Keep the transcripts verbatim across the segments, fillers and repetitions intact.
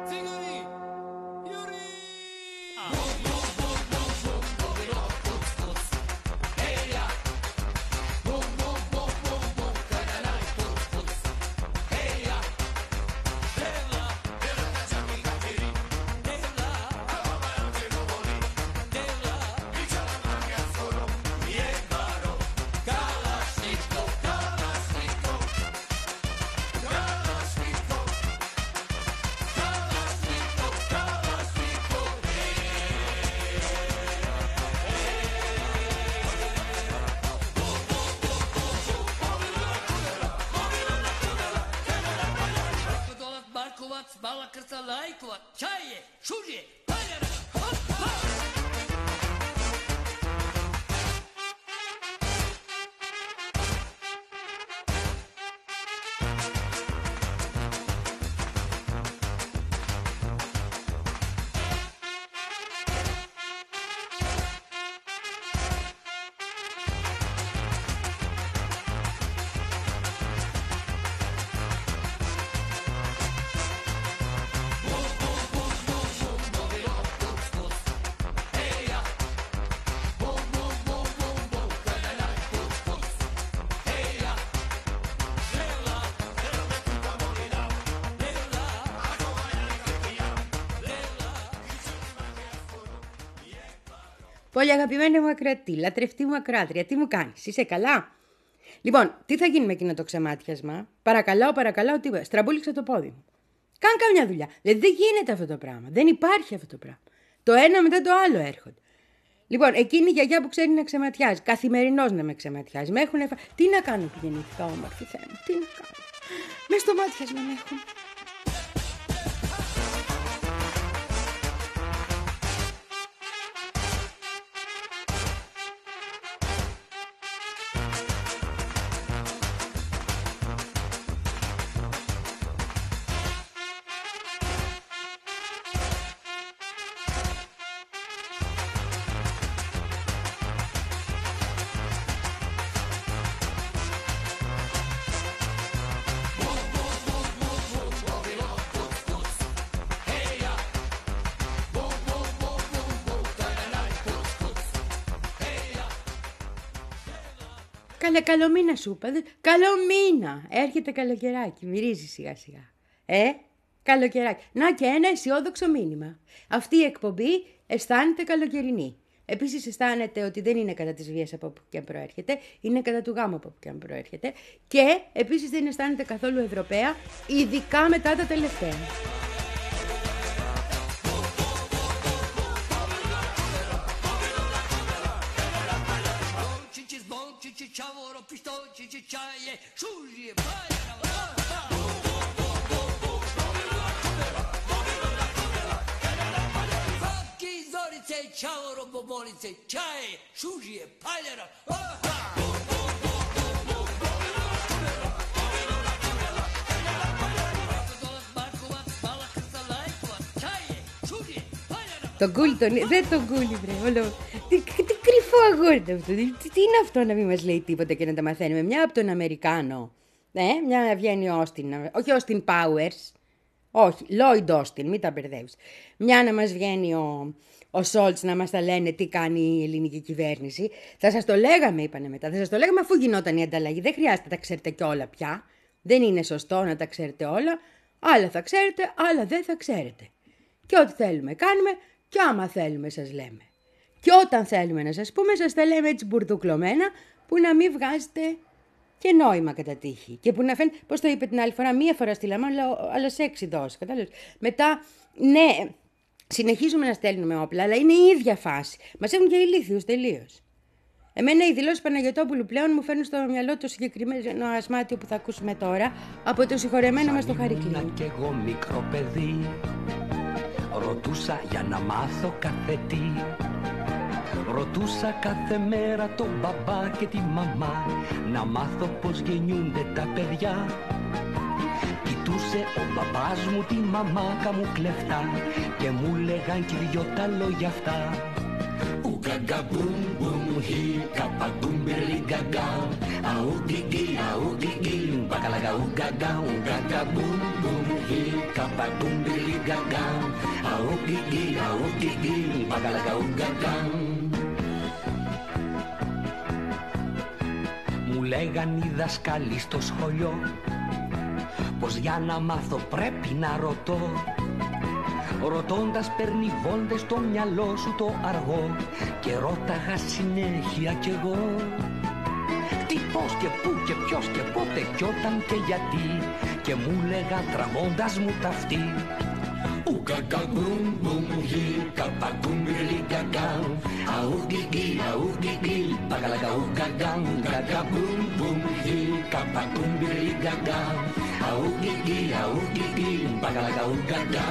Bala krca lajkova, čaje, šužje, paljara, hop, hop. Πολύ αγαπημένη μου ακροατή, λατρευτή μου ακροάτρια, τι μου κάνεις, είσαι καλά? Λοιπόν, τι θα γίνει με εκείνο το ξεμάτιασμα? Παρακαλώ, παρακαλώ, τι είπα, στραμπούληξα το πόδι μου. Κάν καμιά δουλειά. Δηλαδή δεν γίνεται αυτό το πράγμα. Δεν υπάρχει αυτό το πράγμα. Το ένα μετά το άλλο έρχονται. Λοιπόν, εκείνη η γιαγιά που ξέρει να ξεματιάζει, καθημερινώς να με ξεματιάζει, με έχουν εφα... Τι να κάνω που γεννήθηκα όμορφη, Θεέ μου, τι να κάνω. Μες στο μάτιασμα με έχουν. Καλέ, καλό μήνα σου είπα. Καλό μήνα. Έρχεται καλοκαιράκι. Μυρίζει σιγά σιγά. Ε, καλοκαιράκι. Να και ένα αισιόδοξο μήνυμα. Αυτή η εκπομπή αισθάνεται καλοκαιρινή. Επίσης αισθάνεται ότι δεν είναι κατά της βίας από όπου και αν προέρχεται. Είναι κατά του γάμου από όπου και αν προέρχεται. Και επίσης δεν αισθάνεται καθόλου Ευρωπαία, ειδικά μετά τα τελευταία. Čavoro, pištolčići, čaje, šužije, paljara, Fakki, zorice, čavoro, bobolice, čaje, šužije, paljara, Το γκούλι, τον... δεν το γκούλι βρε, όλο... Τι, τι κρυφό αγόρι αυτό, τι, τι είναι αυτό να μην μας λέει τίποτα και να τα μαθαίνουμε. Μια από τον Αμερικάνο, ε, μια να βγαίνει ο Όστιν, όχι Όστιν Πάουερς, όχι, Λόιντ Όστιν, μην τα μπερδεύεις. Μια να μας βγαίνει ο, ο Σόλτς να μας τα λένε τι κάνει η ελληνική κυβέρνηση. Θα σας το λέγαμε, είπανε μετά, θα σας το λέγαμε αφού γινόταν η ανταλλαγή, δεν χρειάζεται να τα ξέρετε κιόλα πια. Δεν είναι σωστό να τα ξέρετε όλα, άλλα θα ξέρετε, άλλα δεν θα ξέρετε. Και ό,τι θέλουμε κάνουμε και άμα θέλουμε σας λέμε. Και όταν θέλουμε να σας πούμε σας τα λέμε έτσι μπουρδουκλωμένα που να μην βγάζετε και νόημα κατά τύχη. Και που να φαίνεται, πώς το είπε την άλλη φορά, μία φορά στείλαμε, αλλά σε έξι δόσεις. Κατάλαβες. Μετά, ναι, συνεχίζουμε να στέλνουμε όπλα, αλλά είναι η ίδια φάση. Μας έχουν και ηλίθιους τελείως. Εμένα οι δηλώσεις Παναγιωτόπουλου πλέον μου φέρνουν στο μυαλό το συγκεκριμένο ασμάτιο που θα ακούσουμε τώρα από το συγχωρεμένο μας το Χαρικλή. Κι εγώ μικρό παιδί, ρωτούσα για να μάθω κάθε τι. Ρωτούσα κάθε μέρα τον μπαμπά και τη μαμά να μάθω πως γεννιούνται τα παιδιά. Κοιτούσε ο μπαμπάς μου τη μαμάκα μου κλεφτά και μου λέγαν κι δυο τα λόγια αυτά. Ooga boom boom hi kapatum birli gaga. Au gigi au gigi bakalaga ooga ga ooga ga boom boom hi kapatum birli gaga. Au gigi au gigi bakalaga ooga ga. Μου λέγαν οι δασκάλοι στο σχολείο πως για να μάθω πρέπει να ρωτώ. Ρωτώντας παίρνει βόλτες στο μυαλό σου το αργό και ρώταγα συνέχεια κι εγώ. Τι, πώς και πού και ποιος και πότε κι όταν και γιατί. Και μου λέγα τραβώντας μου τα αυτή. Ουγκαγκα μπουμ μπουμ γι καπακούμ μπιρλι γκαγκα. Αου γκιγι αου γκιγι παγαλαγα ουγκαγκα. Ουγκαγκα μπουμ μπουμ γι καπακούμ μπιρλι γκαγκα. Αου γκιγι αου γκιγι παγαλαγα ουγκαγκα.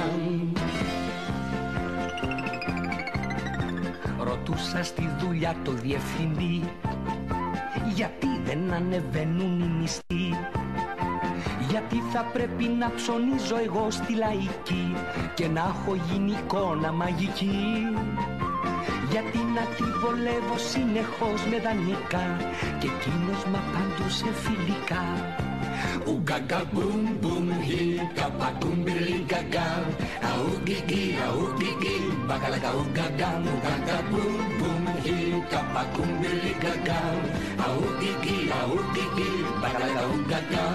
Ρωτούσα στη δουλειά το διευθυντή γιατί δεν ανεβαίνουν οι μισθοί. Γιατί θα πρέπει να ψωνίζω εγώ στη λαϊκή και να έχω γίνει εικόνα μαγική. Γιατί να τη βολεύω συνεχώς με δανεικά και εκείνος μ' απαντούσε φιλικά. Ουγκαγκα μπουμ μπουμ γι καπακούμ μπιρλι γκαγκα. Αου γκιγι αου γκιγι μπακαλαγα ουγκαγκα. Ουγκαγκα μπουμ μπουμ γι καπακούμ μπιρλι γκαγκα. Αου γκιγι αου γκιγι μπακαλαγα ουγκαγκα.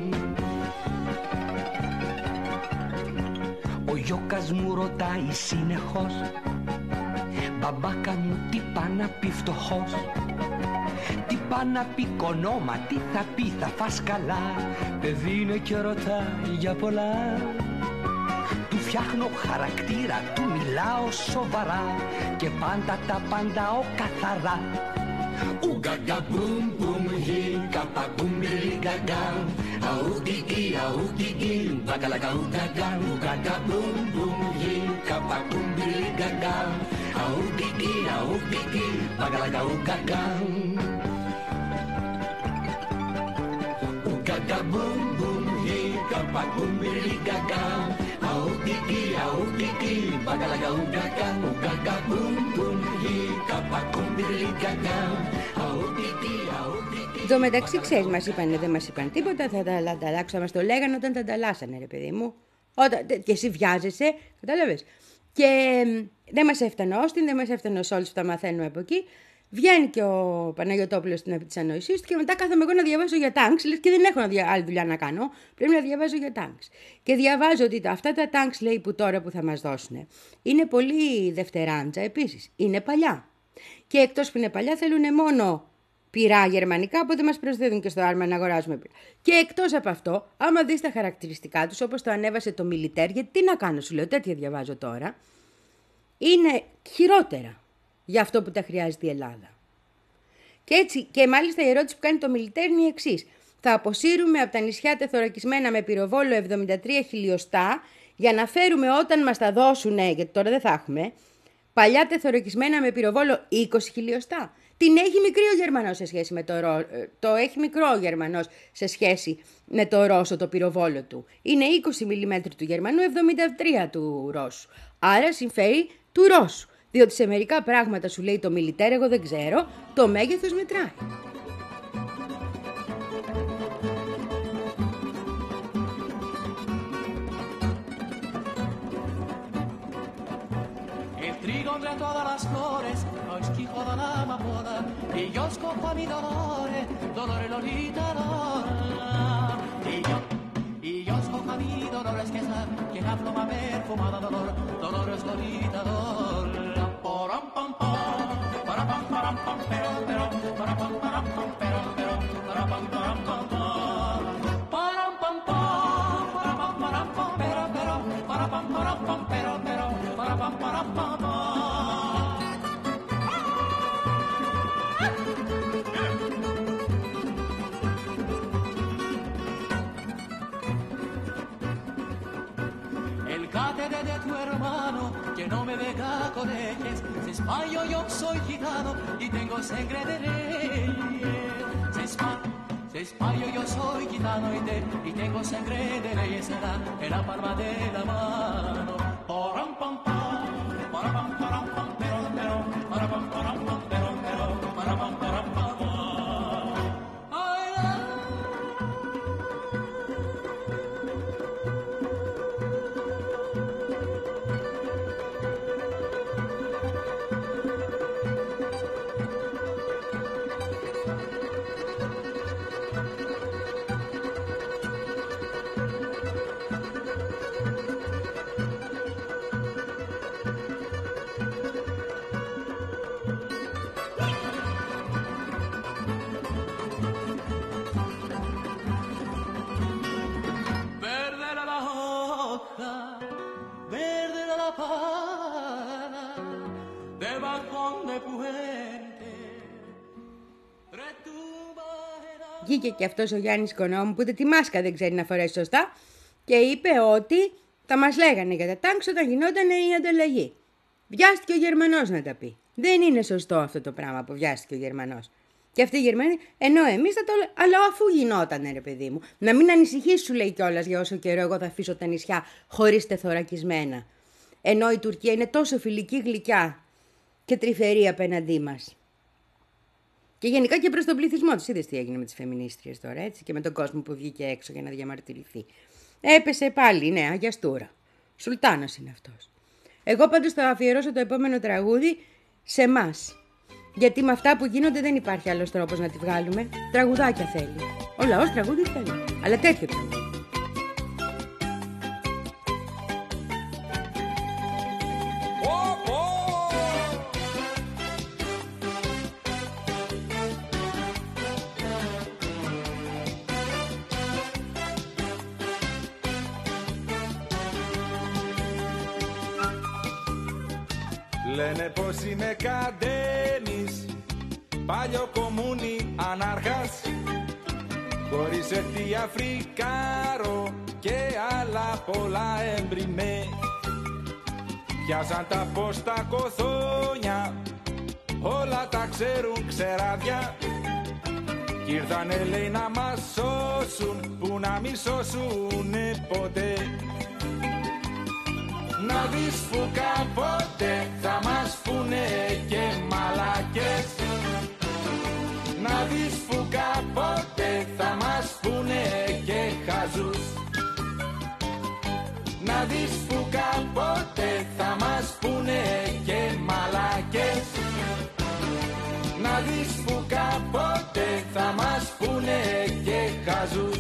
Ο γιώκας μου ρωτάει συνεχώς μπαμπάκα μου τι πά να πει φτωχός. Τι πά να πει κονόμα, τι θα πει θα φας καλά. Παιδί είναι και ρωτάει για πολλά. Του φτιάχνω χαρακτήρα, του μιλάω σοβαρά και πάντα τα απαντάω καθαρά. Ουγκαγκα μπουμ μπουμ γι καπακούμ μπιρλι γκαγκα. Αου γκιγι αου γκιγι μπακαλαγα ουγκαγκα. Ουγκαγκα μπουμ μπουμ γι καπακούμ μπιρλι γκαγκα. Αου γκιγι αου γκιγι μπακαλαγα ουγκαγκα. Ουγκαγκα μπουμ μπουμ γι καπακούμ μπιρλι γκαγκα. Αου γκιγι αου γκιγι μπακαλαγα ουγκαγκα. Ουγκαγκα μπουμ μπουμ γι καπακούμ μπιρλι γκαγκα. Εν τω μεταξύ, ξέρεις, μας είπανε, δεν μας είπαν τίποτα, θα τα ανταλλάξω, μας το λέγανε όταν τα ανταλλάσσανε, ρε παιδί μου. Όταν, και εσύ βιάζεσαι, κατάλαβες. Και δεν μας έφτανε ο Όστιν, δεν μας έφτανε ο Σόλτς που τα μαθαίνουμε από εκεί. Βγαίνει και ο Παναγιωτόπουλος στην επί της ανοησίας του και μετά κάθομαι εγώ να διαβάζω για τάγκς, λες και δεν έχω άλλη δουλειά να κάνω, πρέπει να διαβάζω για τάγκς. Και διαβάζω ότι αυτά τα τάγκς, λέει, που τώρα που θα μας δώσουν, είναι πολύ δευτεράντζα επίσης, είναι παλιά. Και εκτός που είναι παλιά θέλουν μόνο πυρά γερμανικά, οπότε μας προσθέτουν και στο άρμα να αγοράζουμε πυρά. Και εκτός από αυτό, άμα δεις τα χαρακτηριστικά τους, όπως το ανέβασε το Μιλιτέρ, γιατί τι να κάνω, σου λέω, τέτοια διαβάζω τώρα, είναι χειρότερα για αυτό που τα χρειάζεται η Ελλάδα. Και έτσι, και μάλιστα η ερώτηση που κάνει το Μιλιτέρ είναι η εξής. Θα αποσύρουμε από τα νησιά τεθωρακισμένα με πυροβόλο εβδομήντα τρία χιλιοστά για να φέρουμε όταν μας τα δώσουνε, γιατί τώρα δεν θα έχουμε, παλιά τεθωρακισμένα με πυροβόλο είκοσι χιλιοστά. Την έχει μικρή ο Γερμανός σε σχέση με το Ρώσο. Το έχει μικρό ο Γερμανός σε σχέση με το Ρώσο το πυροβόλο του. Είναι είκοσι μιλιμέτρου του Γερμανού, εβδομήντα τρία του Ρώσου. Άρα συμφέρει του Ρώσου. Διότι σε μερικά πράγματα σου λέει το Μιλιτέρ, εγώ δεν ξέρω, το μέγεθος μετράει. Entre todas las flores, lo esquijo de la amapola, y yo escojo a mi dolore, dolore lolita lola. Y yo, y yo escojo a mi dolores que es la, que la pluma perfumada dolor, dolores lolita lola. Poram pam pam, para pam param pam pero pero, para pam param pam pero pero, para pam param pam pam. Param pam pam, para pam param pam pero pero, para pam param pam pero pero, para pam param pam pam. De tu hermano, que no me deja con ejes, se españo yo soy gitano y tengo sangre de reyes. Se españo, se españo yo soy gitano y, te, y tengo sangre de reyes en la, en la palma de la mano. Param pam pam, para pam param pam pero pero, para pam param roja, verde de la pana, del balcón de Puente, retumba el... Βγήκε και αυτός ο Γιάννης Κονόμου που ούτε τη μάσκα δεν ξέρει να φορέσει σωστά και είπε ότι θα μας λέγανε για τα τάγκς όταν γινόταν η ανταλλαγή. Βιάστηκε ο Γερμανός να τα πει. Δεν είναι σωστό αυτό το πράγμα που βιάστηκε ο Γερμανός. Και αυτοί οι Γερμανοί, ενώ εμείς θα το λέμε, αλλά αφού γινότανε ρε παιδί μου, να μην ανησυχείς σου λέει κιόλας για όσο καιρό εγώ θα αφήσω τα νησιά χωρίς τεθωρακισμένα. Ενώ η Τουρκία είναι τόσο φιλική, γλυκιά και τρυφερή απέναντί μας. Και γενικά και προς τον πληθυσμό τους. Είδες τι έγινε με τις φεμινίστριες τώρα, έτσι, και με τον κόσμο που βγήκε έξω για να διαμαρτυρηθεί. Έπεσε πάλι, ναι, αγιαστούρα. Σουλτάνος είναι αυτός. Εγώ πάντως θα αφιερώσω το επόμενο τραγούδι σε εμάς. Γιατί με αυτά που γίνονται δεν υπάρχει άλλος τρόπος να τη βγάλουμε. Τραγουδάκια θέλει. Ο λαός τραγούδι θέλει. Αλλά τέτοιο τραγούδι. Λένε πως είμαι καντένης, παλιό κομμούνι ανάρχας, χωρίς αιτία φρικάρο και άλλα πολλά έμπριμέ. Πιάσαν τα πως τα κοθόνια, όλα τα ξέρουν ξεράδια, κι ήρθανε λέει να μας σώσουν, που να μη σώσουνε ποτέ. Να δεις που κάποτε θα μας πούνε και μαλακές. Να δεις που κάποτε θα μας πούνε και χαζούς. Να δεις που κάποτε θα μας πούνε και μαλακές. Να δεις που κάποτε θα μας πούνε και χαζούς.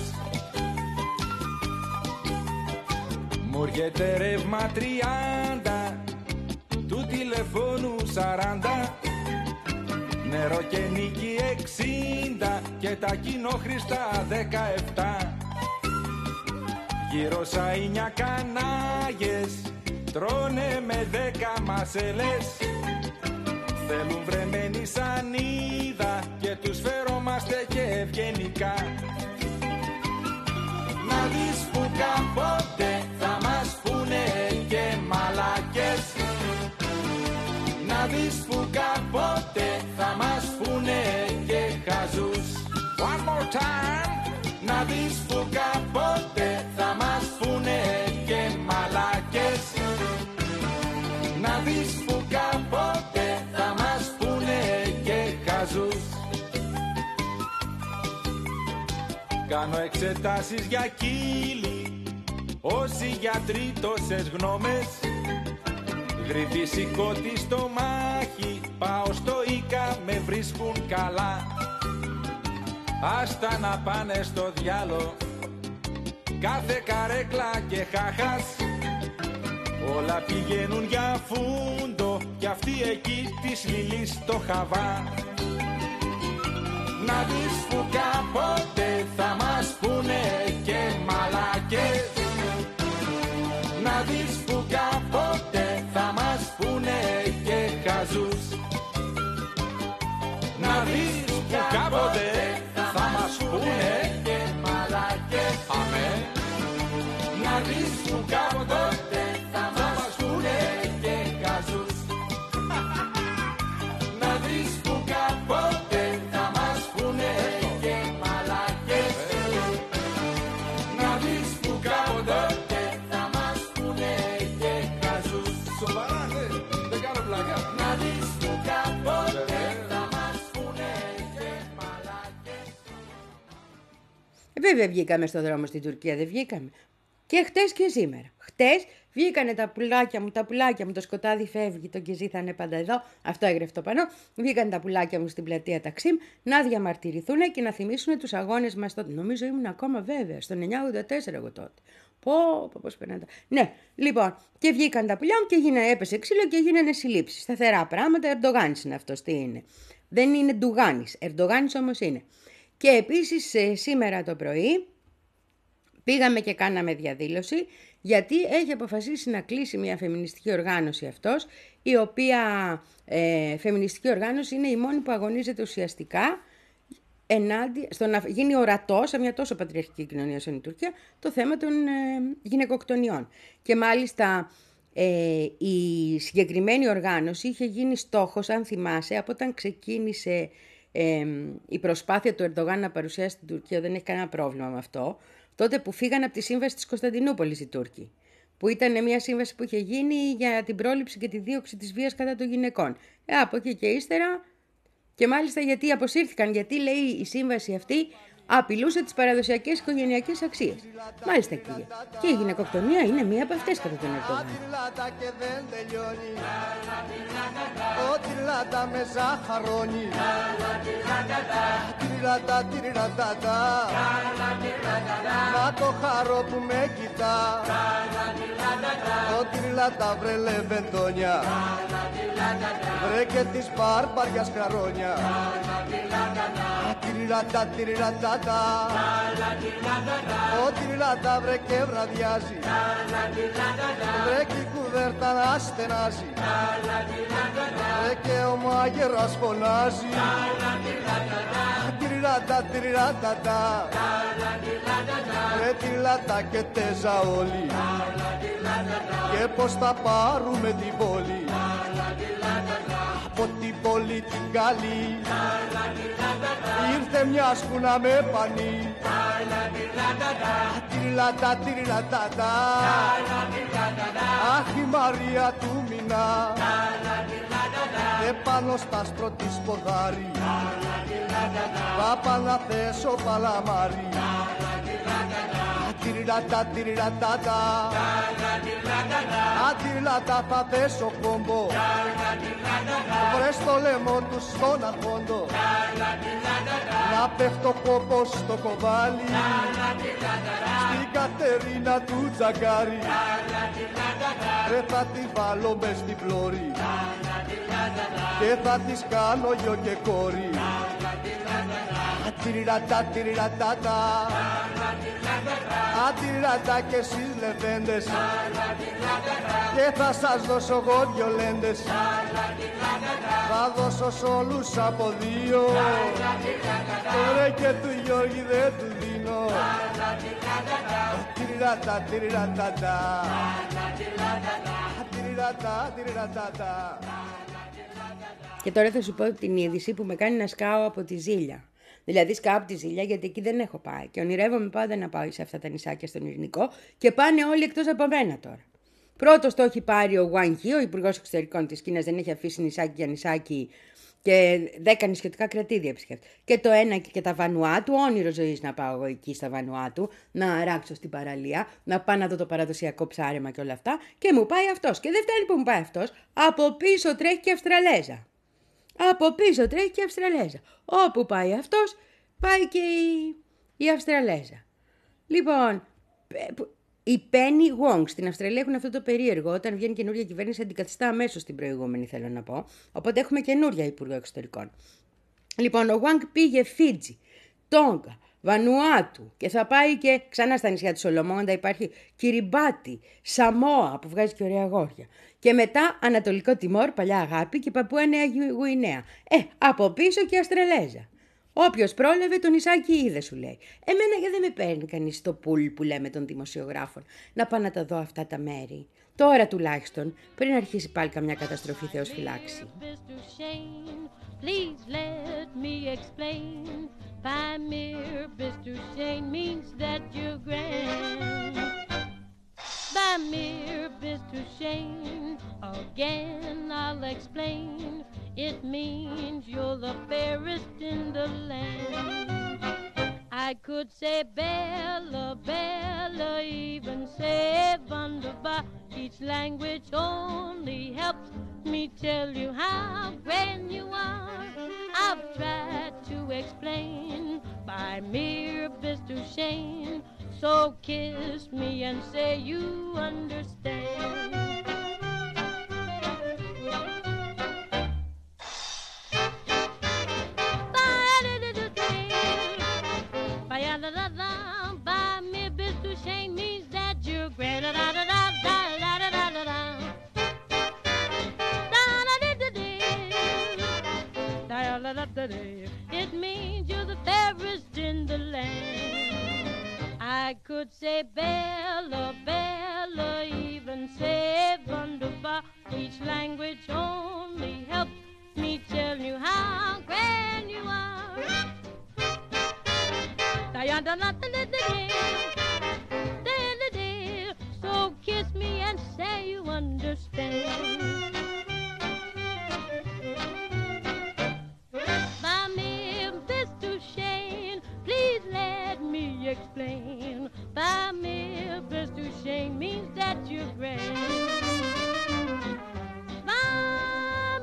Μου έρχεται ρεύμα τριάντα, του τηλεφώνου σαράντα, νερό και νίκη εξήντα και τα κοινόχρηστα δεκαεπτά. Γύρω σαΐνια κανάγες τρώνε με δέκα μασελές, θέλουν βρεμένη σανίδα και τους φερόμαστε και ευγενικά. Να δεις που κάποτε θα μας πούνε και μαλακές. Να δεις που κάποτε θα μας πούνε και χαζούς. One more time. Να δεις που κάποτε θα μας πούνε και μαλακές. Να δεις που κάποτε θα μας πούνε και χαζούς. Κάνω εξετάσεις για κύλι, όσοι γιατροί τόσες γνώμες. Γρήφη σηκώτη στο μάχη, πάω στο Ίκα, με βρίσκουν καλά. Άστα να πάνε στο διάλο, κάθε καρέκλα και χάχας. Όλα πηγαίνουν για φούντο, κι αυτή εκεί της Λιλής το χαβά. Να δεις που κάποτε θα μας πούνε και μαλακές. Να δεις που κάποτε θα μας πούνε και χαζούς. Να δεις που κάποτε θα μας πούνε και μαλακές. Αμέ. Να δεις που κάποτε θα μας πούνε και χαζούς. Να δεις που κάποτε θα μας πούνε και μαλακές. Να δεις που κάποτε θα μας πούνε και χαζούς. Σοβαρά, ναι, δεν κάνω πλάκα. Να δεις που κάποτε θα μας πούνε και μαλακές. Ε, βέβαια βγήκαμε στον δρόμο στην Τουρκία, δεν βγήκαμε. Και χτες και σήμερα. Χτες βγήκανε τα πουλάκια μου, τα πουλάκια μου, το σκοτάδι φεύγει, το κεζί θα είναι πάντα εδώ. Αυτό έγραφε το πανό. Βγήκαν τα πουλάκια μου στην πλατεία Ταξίμ να διαμαρτυρηθούν και να θυμίσουν τους αγώνες μας τότε. Νομίζω ήμουν ακόμα βέβαια, στον εννιά ογδόντα τέσσερα εγώ τότε. Πω, πω, πώς περνάτε. Ναι, λοιπόν, και βγήκαν τα πουλιά μου και γίνανε, έπεσε ξύλο και γίνανε συλλήψεις. Σταθερά πράγματα, Ερντογάνης είναι αυτός, τι είναι. Δεν είναι Ντουγάνης, Ερντογάνης όμως είναι. Και επίσης σήμερα το πρωί πήγαμε και κάναμε διαδήλωση γιατί έχει αποφασίσει να κλείσει μια φεμινιστική οργάνωση αυτός, η οποία ε, φεμινιστική οργάνωση είναι η μόνη που αγωνίζεται ουσιαστικά ενάντια, στο να γίνει ορατό σε μια τόσο πατριαρχική κοινωνία όσο είναι η Τουρκία, το θέμα των ε, γυναικοκτονιών. Και μάλιστα ε, η συγκεκριμένη οργάνωση είχε γίνει στόχος, αν θυμάσαι, από όταν ξεκίνησε ε, η προσπάθεια του Ερντογάν να παρουσιάσει την Τουρκία, δεν έχει κανένα πρόβλημα με αυτό, τότε που φύγαν από τη σύμβαση της Κωνσταντινούπολης οι Τούρκοι, που ήταν μια σύμβαση που είχε γίνει για την πρόληψη και τη δίωξη της βίας κατά των γυναικών. Ε, από εκεί και ύστερα, και μάλιστα γιατί αποσύρθηκαν, γιατί λέει η σύμβαση αυτή απειλούσε τις παραδοσιακές οικογενειακές αξίες. Μάλιστα, κύριε. Και η γυναικοκτονία είναι μία από αυτές κατά τον Ερντογάν. Ό,τι λάτα με ζάχαρόνι. Τυριλάτα, τυριλάτα. Να το χαρό που με κοιτά. Ό,τι λάτα βρε λεβεντόνια. Βρε και της μπάρμπαριας χαρόνια. Τυριλάτα, τυριλάτα. Ό,τι λάτα βρε και βραδιάζει. Βρε και η κουβέρτα να στενάζει. Βρε και ο μάγερας φωνάζει. Τυριλάτα, τυριλάτα. Βρε τη λάτα και τέζα όλοι. Και πως θα πάρουμε την πόλη. Από την πόλη την καλή ήρθε μια σκούνα με πανί. Τυριλάτα, τυριλάτα. Αχ, η Μαρία του μηνά. Επάνω στα άστρο της ποδάρι. Πάπα να θέσω παλαμάρι. Τυριλάτα, τυριλάτα. Ατυριλάτα θα θέσω κόμπο. Βρες το λαιμό του στον αρχόντο. Να πέφτω κόπος στο κοβάλι. Στην Κατερίνα του Τζαγκάρη. Ρε θα τη βάλω μες στην πλώρη. Και θα της κάνω γιο και κόρη. Τυριλάτα, τυριλάτα. Ατυριλάτα και εσείς λεβέντες. Και θα σας δώσω εγώ δυο λέντες. Θα δώσω σ' όλους από δύο. Ρε και του Γιώργη δεν του δίνω. Τυριλάτα, τυριλάτα. Τυριλάτα, τυριλάτα. Και τώρα θα σου πω την είδηση που με κάνει να σκάω από τη ζήλια. Δηλαδή σκάω από τη ζήλια γιατί εκεί δεν έχω πάει και ονειρεύομαι πάντα να πάω σε αυτά τα νησάκια στον Ειρηνικό και πάνε όλοι εκτός από μένα τώρα. Πρώτος το έχει πάρει ο Wang Yi, ο Υπουργός Εξωτερικών της Κίνας, δεν έχει αφήσει νησάκι για νησάκι και δέκα νησιωτικά κρατήδια επισκέφτεται. Και το ένα και τα Βανουάτου, όνειρο ζωής να πάω εγώ εκεί στα Βανουάτου, να αράξω στην παραλία, να πάω να δω το παραδοσιακό ψάρεμα και όλα αυτά. Και μου πάει αυτός. Και δεν φτάνει που μου πάει αυτός, από πίσω τρέχει και Αυστραλέζα. Από πίσω τρέχει και η Αυστραλέζα. Όπου πάει αυτός, πάει και η, η Αυστραλέζα. Λοιπόν, η Penny Wong στην Αυστραλία έχουν αυτό το περίεργο. Όταν βγαίνει καινούργια κυβέρνηση, αντικαθιστά αμέσως την προηγούμενη, θέλω να πω. Οπότε έχουμε καινούργια Υπουργό Εξωτερικών. Λοιπόν, ο Wang πήγε Φίτζι, Τόγκα, Βανουάτου και θα πάει και ξανά στα νησιά του Σολομώντα. Υπάρχει Κυριμπάτι, Σαμόα που βγάζει και ωραία αγόρια. Και μετά Ανατολικό Τιμόρ, παλιά αγάπη, και Παππούα Νέα Γουινέα. Ε, από πίσω και Αστραλέζα. Όποιος πρόλαβε το νησάκι είδε, σου λέει. Εμένα γιατί δεν με παίρνει κανείς στο πουλ που λέμε των δημοσιογράφων να πάω να τα δω αυτά τα μέρη. Τώρα τουλάχιστον, πριν αρχίσει πάλι καμιά καταστροφή, Θεός φυλάξει. Please let me explain. Pamir Bistushain means that you're grand. Pamir Bistushain, again I'll explain. It means you're the fairest in the land. I could say Bella, Bella, even say Wunderbar. Each language only helps me tell you how grand you are. I've tried to explain by mere Bistushain. So kiss me and say you understand. By mere Bistushain means that you're grand. say Bella, Bella, even say wunderbar. Each language only helps me tell you how grand you are. So kiss me and say you understand. My Memphis to Shane, please let me explain. By Memphis to Shane means that you're grand. By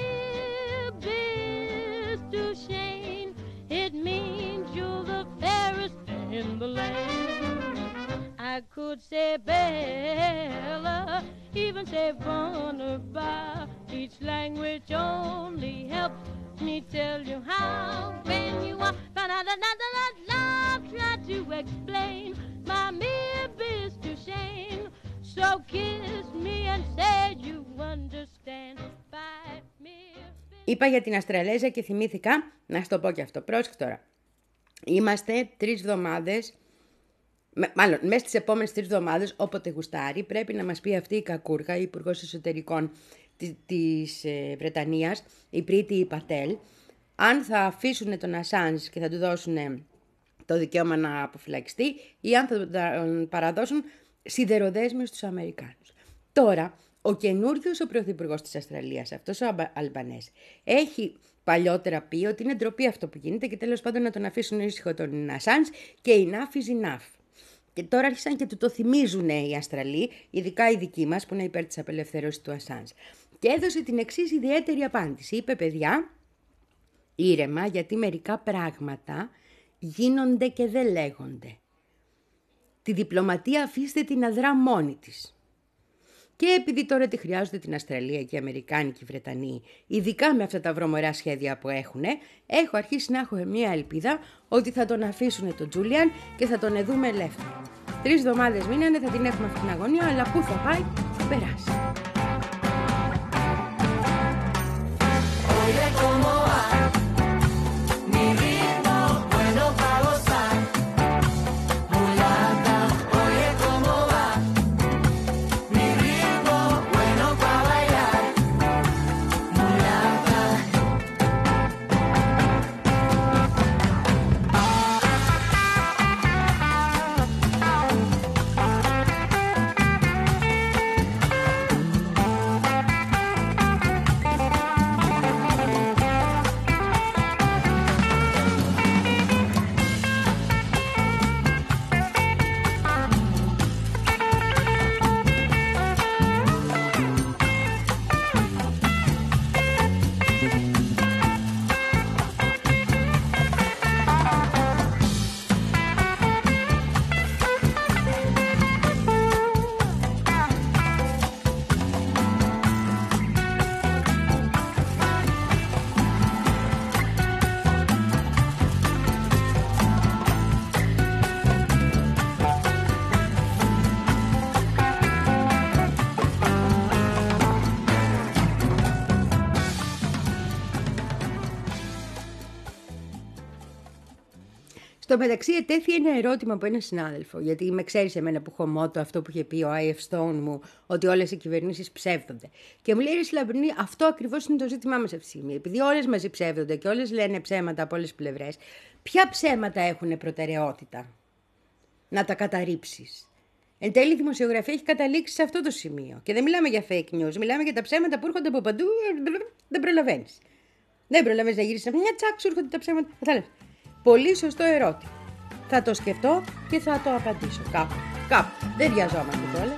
Memphis to Shane, it means you're the fairest in the land. I could say Bella, even say wunderbar. Each language only helps me tell you how grand you are. But I love try to explain my Memphis to Shane. So kiss me and say you understand. By Memphis. Είπα για την Αστραλέζα και θυμήθηκα να σου το πω και αυτό. Πρόσεχε τώρα. Είμαστε τρεις εβδομάδες, μάλλον μέσα στις επόμενες τρεις εβδομάδες, όποτε γουστάρει, πρέπει να μας πει αυτή η κακούργα, η Υπουργός Εσωτερικών της, της ε, Βρετανίας, η Πρίτη Πατέλ, αν θα αφήσουν τον Ασάνζ και θα του δώσουν το δικαίωμα να αποφυλακιστεί ή αν θα τον παραδώσουν σιδεροδέσμιο στους Αμερικάνους. Τώρα, ο καινούριος ο πρωθυπουργός της Αυστραλίας, αυτός ο Αλμπανές, έχει παλιότερα πει ότι είναι ντροπή αυτό που γίνεται και τέλος πάντων να τον αφήσουν ήσυχο τον Ασάνζ και enough is enough. Και τώρα άρχισαν και του το θυμίζουν οι Αυστραλοί, ειδικά οι δικοί μας που είναι υπέρ της απελευθέρωσης του Ασάνζ. Και έδωσε την εξής ιδιαίτερη απάντηση. Είπε, παιδιά, ήρεμα, γιατί μερικά πράγματα γίνονται και δεν λέγονται. Τη διπλωματία αφήστε την αδρά μόνη της. Και επειδή τώρα τη χρειάζονται την Αυστραλία και οι Αμερικάνοι και οι Βρετανοί, ειδικά με αυτά τα βρωμερά σχέδια που έχουν, έχω αρχίσει να έχω μια ελπίδα ότι θα τον αφήσουν τον Τζούλιαν και θα τον δούμε ελεύθερο. Τρεις εβδομάδες μείνανε, θα την έχουμε αυτή την αγωνία, αλλά πού θα πάει, θα περάσει. Στο μεταξύ ετέθη ένα ερώτημα από έναν συνάδελφο, γιατί με ξέρεις εμένα που έχω μότο αυτό που είχε πει ο άι εφ Stone μου, ότι όλες οι κυβερνήσεις ψεύδονται. Και μου λέει, ρε Λαμπρινή, αυτό ακριβώς είναι το ζήτημά μας αυτή τη στιγμή. Επειδή όλες μαζί ψεύδονται και όλες λένε ψέματα από όλες τις πλευρές, ποια ψέματα έχουν προτεραιότητα να τα καταρρίψεις? Εν τέλει, η δημοσιογραφία έχει καταλήξει σε αυτό το σημείο. Και δεν μιλάμε για fake news, μιλάμε για τα ψέματα που έρχονται από παντού, δεν προλαβαίνεις. Δεν προλαβαίνεις να γυρίσεις μια τσάκ, σου έρχονται τα ψέματα. Κατάλαβες. Πολύ σωστό ερώτημα. Θα το σκεφτώ και θα το απαντήσω κάπου. Κάπου. Δεν βιαζόμαστε κιόλας.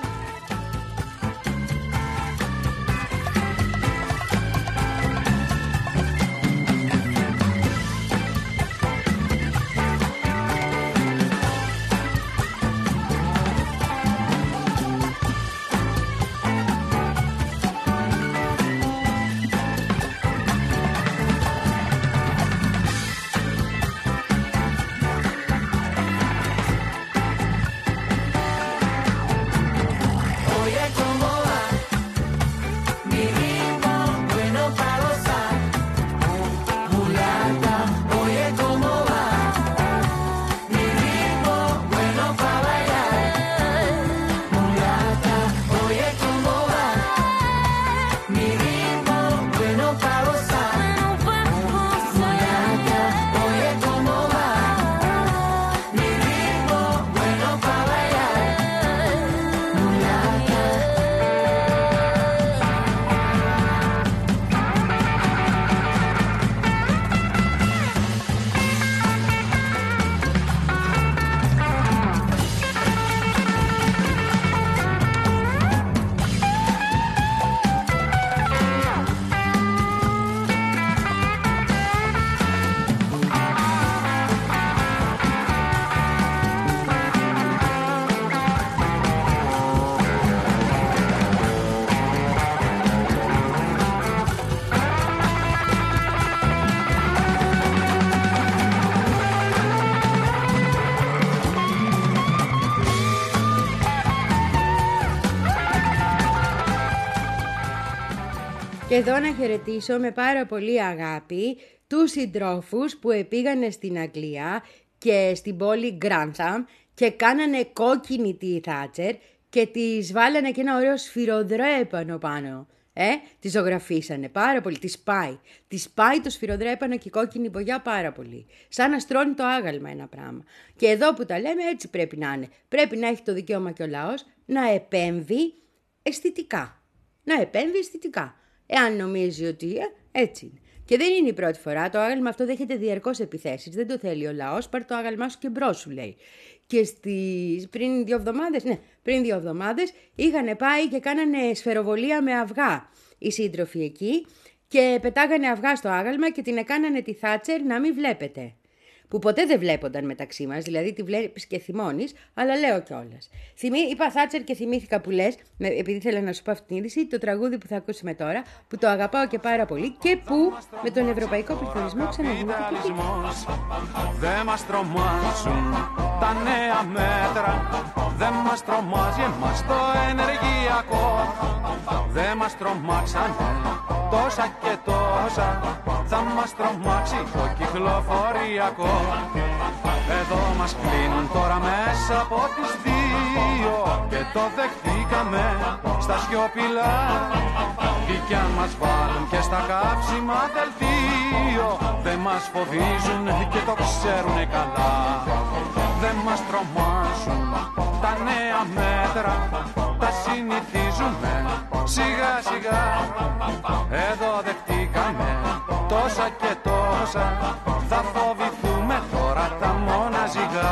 Και εδώ να χαιρετήσω με πάρα πολύ αγάπη τους συντρόφους που επήγανε στην Αγγλία και στην πόλη Γκράνθαμ και κάνανε κόκκινη τη Θάτσερ και της βάλανε και ένα ωραίο σφυροδρέπανο πάνω. Ε, τη ζωγραφίσανε πάρα πολύ, τη πάει. Τη πάει το σφυροδρέπανο και η κόκκινη μπογιά πάρα πολύ. Σαν να στρώνει το άγαλμα ένα πράγμα. Και εδώ που τα λέμε έτσι πρέπει να είναι. Πρέπει να έχει το δικαίωμα και ο λαός να επέμβει αισθητικά. Να επέμβει αισθητικά. Εάν νομίζει ότι ε, έτσι είναι. Και δεν είναι η πρώτη φορά. Το άγαλμα αυτό δέχεται διαρκώς επιθέσεις. Δεν το θέλει ο λαός. Πάρ' το άγαλμά σου και μπρος, σου λέει. Και στις... πριν δύο εβδομάδες, ναι, πριν δύο εβδομάδες είχαν πάει και κάνανε σφαιροβολία με αυγά οι σύντροφοι εκεί και πετάγανε αυγά στο άγαλμα και την έκανανε τη Θάτσερ να μην βλέπετε. Που ποτέ δεν βλέπονταν μεταξύ μας, δηλαδή τη βλέπεις και θυμώνεις, αλλά λέω κιόλας. Θυμή, είπα Θάτσερ και θυμήθηκα που λες, επειδή θέλω να σου πω αυτήν την είδηση, το τραγούδι που θα ακούσουμε τώρα, που το αγαπάω και πάρα πολύ και που με τον ευρωπαϊκό πληθωρισμό ξαναγίνεται. Δεν μας τρομάζουν τα νέα μέτρα, δεν μας τρομάζει εμάς το ενεργειακό, δεν μας τρομάξανε τόσα και τόσα, θα μας τρομάξει το κυκλοφοριακό. Εδώ μας κλείνουν τώρα μέσα από τις δύο και το δεχτήκαμε στα σιωπηλά. Ή κι αν μας βάλουν και στα κάψιμα δελτίο, δεν μας φοβίζουν και το ξέρουνε καλά. Δεν μας τρομάζουν τα νέα μέτρα, τα συνηθίζουμε σιγά σιγά. Εδώ δεχτήκαμε τόσα και τόσα, θα φοβηθούμε τώρα τα μόνα ζυγά.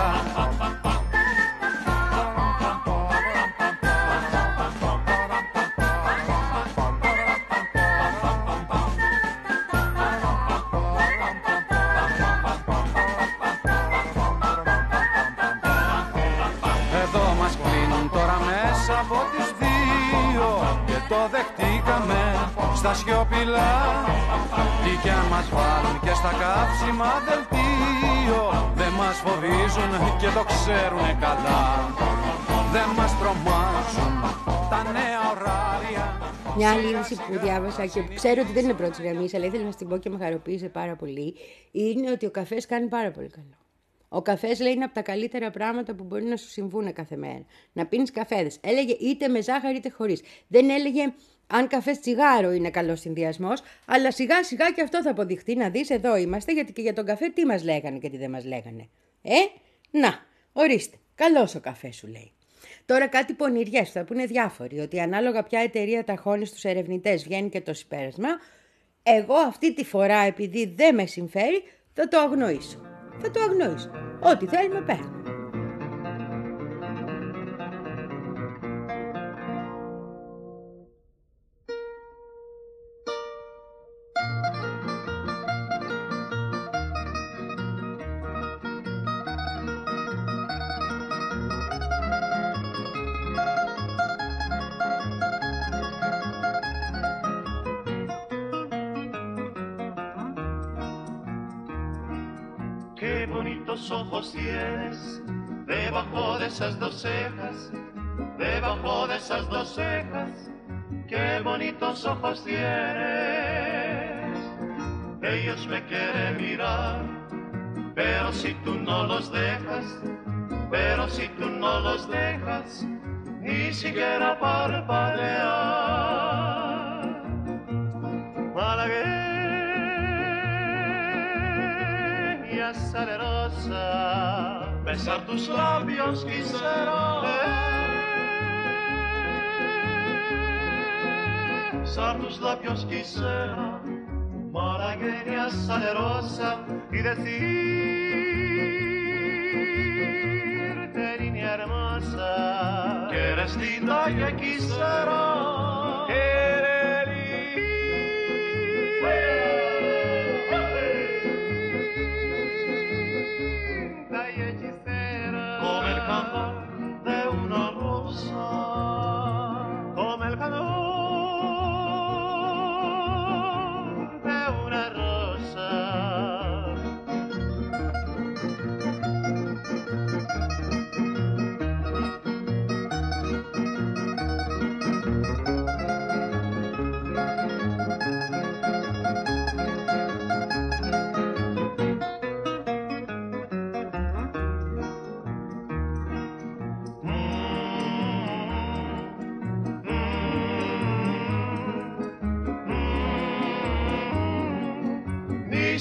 Εδώ μας κλείνουν τώρα μέσα από τις δύο και το δεχτήκαμε στα σιωπηλά. Τι κι αν μας βάλουν και στα κάψιμα δελτίο, δεν μας φοβίζουν και το ξέρουνε καλά. Δεν μας τρομάζουν τα νέα ωράρια. Μια άλλη είδηση που διάβασα και που ξέρω ότι δεν είναι πρώτη γραμμή, αλλά ήθελα να την πω και με χαροποίησε πάρα πολύ, είναι ότι ο καφές κάνει πάρα πολύ καλό. Ο καφές, λέει, είναι από τα καλύτερα πράγματα που μπορεί να σου συμβούν κάθε μέρα. Να πίνεις καφέδες. Έλεγε είτε με ζάχαρη είτε χωρίς. Δεν έλεγε αν καφές τσιγάρο είναι καλός συνδυασμός, αλλά σιγά σιγά και αυτό θα αποδειχτεί. Να δεις, εδώ είμαστε, γιατί και για τον καφέ τι μας λέγανε και τι δεν μας λέγανε. Ε, να, ορίστε, καλός ο καφές, σου λέει. Τώρα κάτι πονηριές θα πούνε διάφοροι, ότι ανάλογα ποια εταιρεία ταχώνει στους ερευνητές βγαίνει και το συμπέρασμα. Εγώ αυτή τη φορά, επειδή δεν με συμφέρει, θα το αγνοήσω. Θα το αγνοήσω. Ό,τι θέλουμε παίρνουμε. Qué bonitos ojos tienes, debajo de esas dos cejas, debajo de esas dos cejas, qué bonitos ojos tienes. Ellos me quieren mirar, pero si tú no los dejas, pero si tú no los dejas, ni siquiera parpadear. Malagueña salerosa, besar tus labios quisiera, besar tus labios quisiera, malagueña salerosa, y decirte, niña hermosa, que eres linda y que quisiera.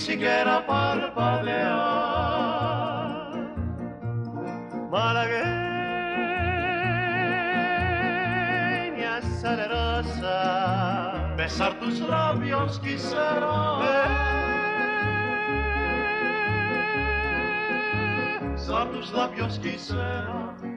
siquiera parpadear. Malagueña salerosa, besar tus labios quisiera. Besar tus labios quisiera.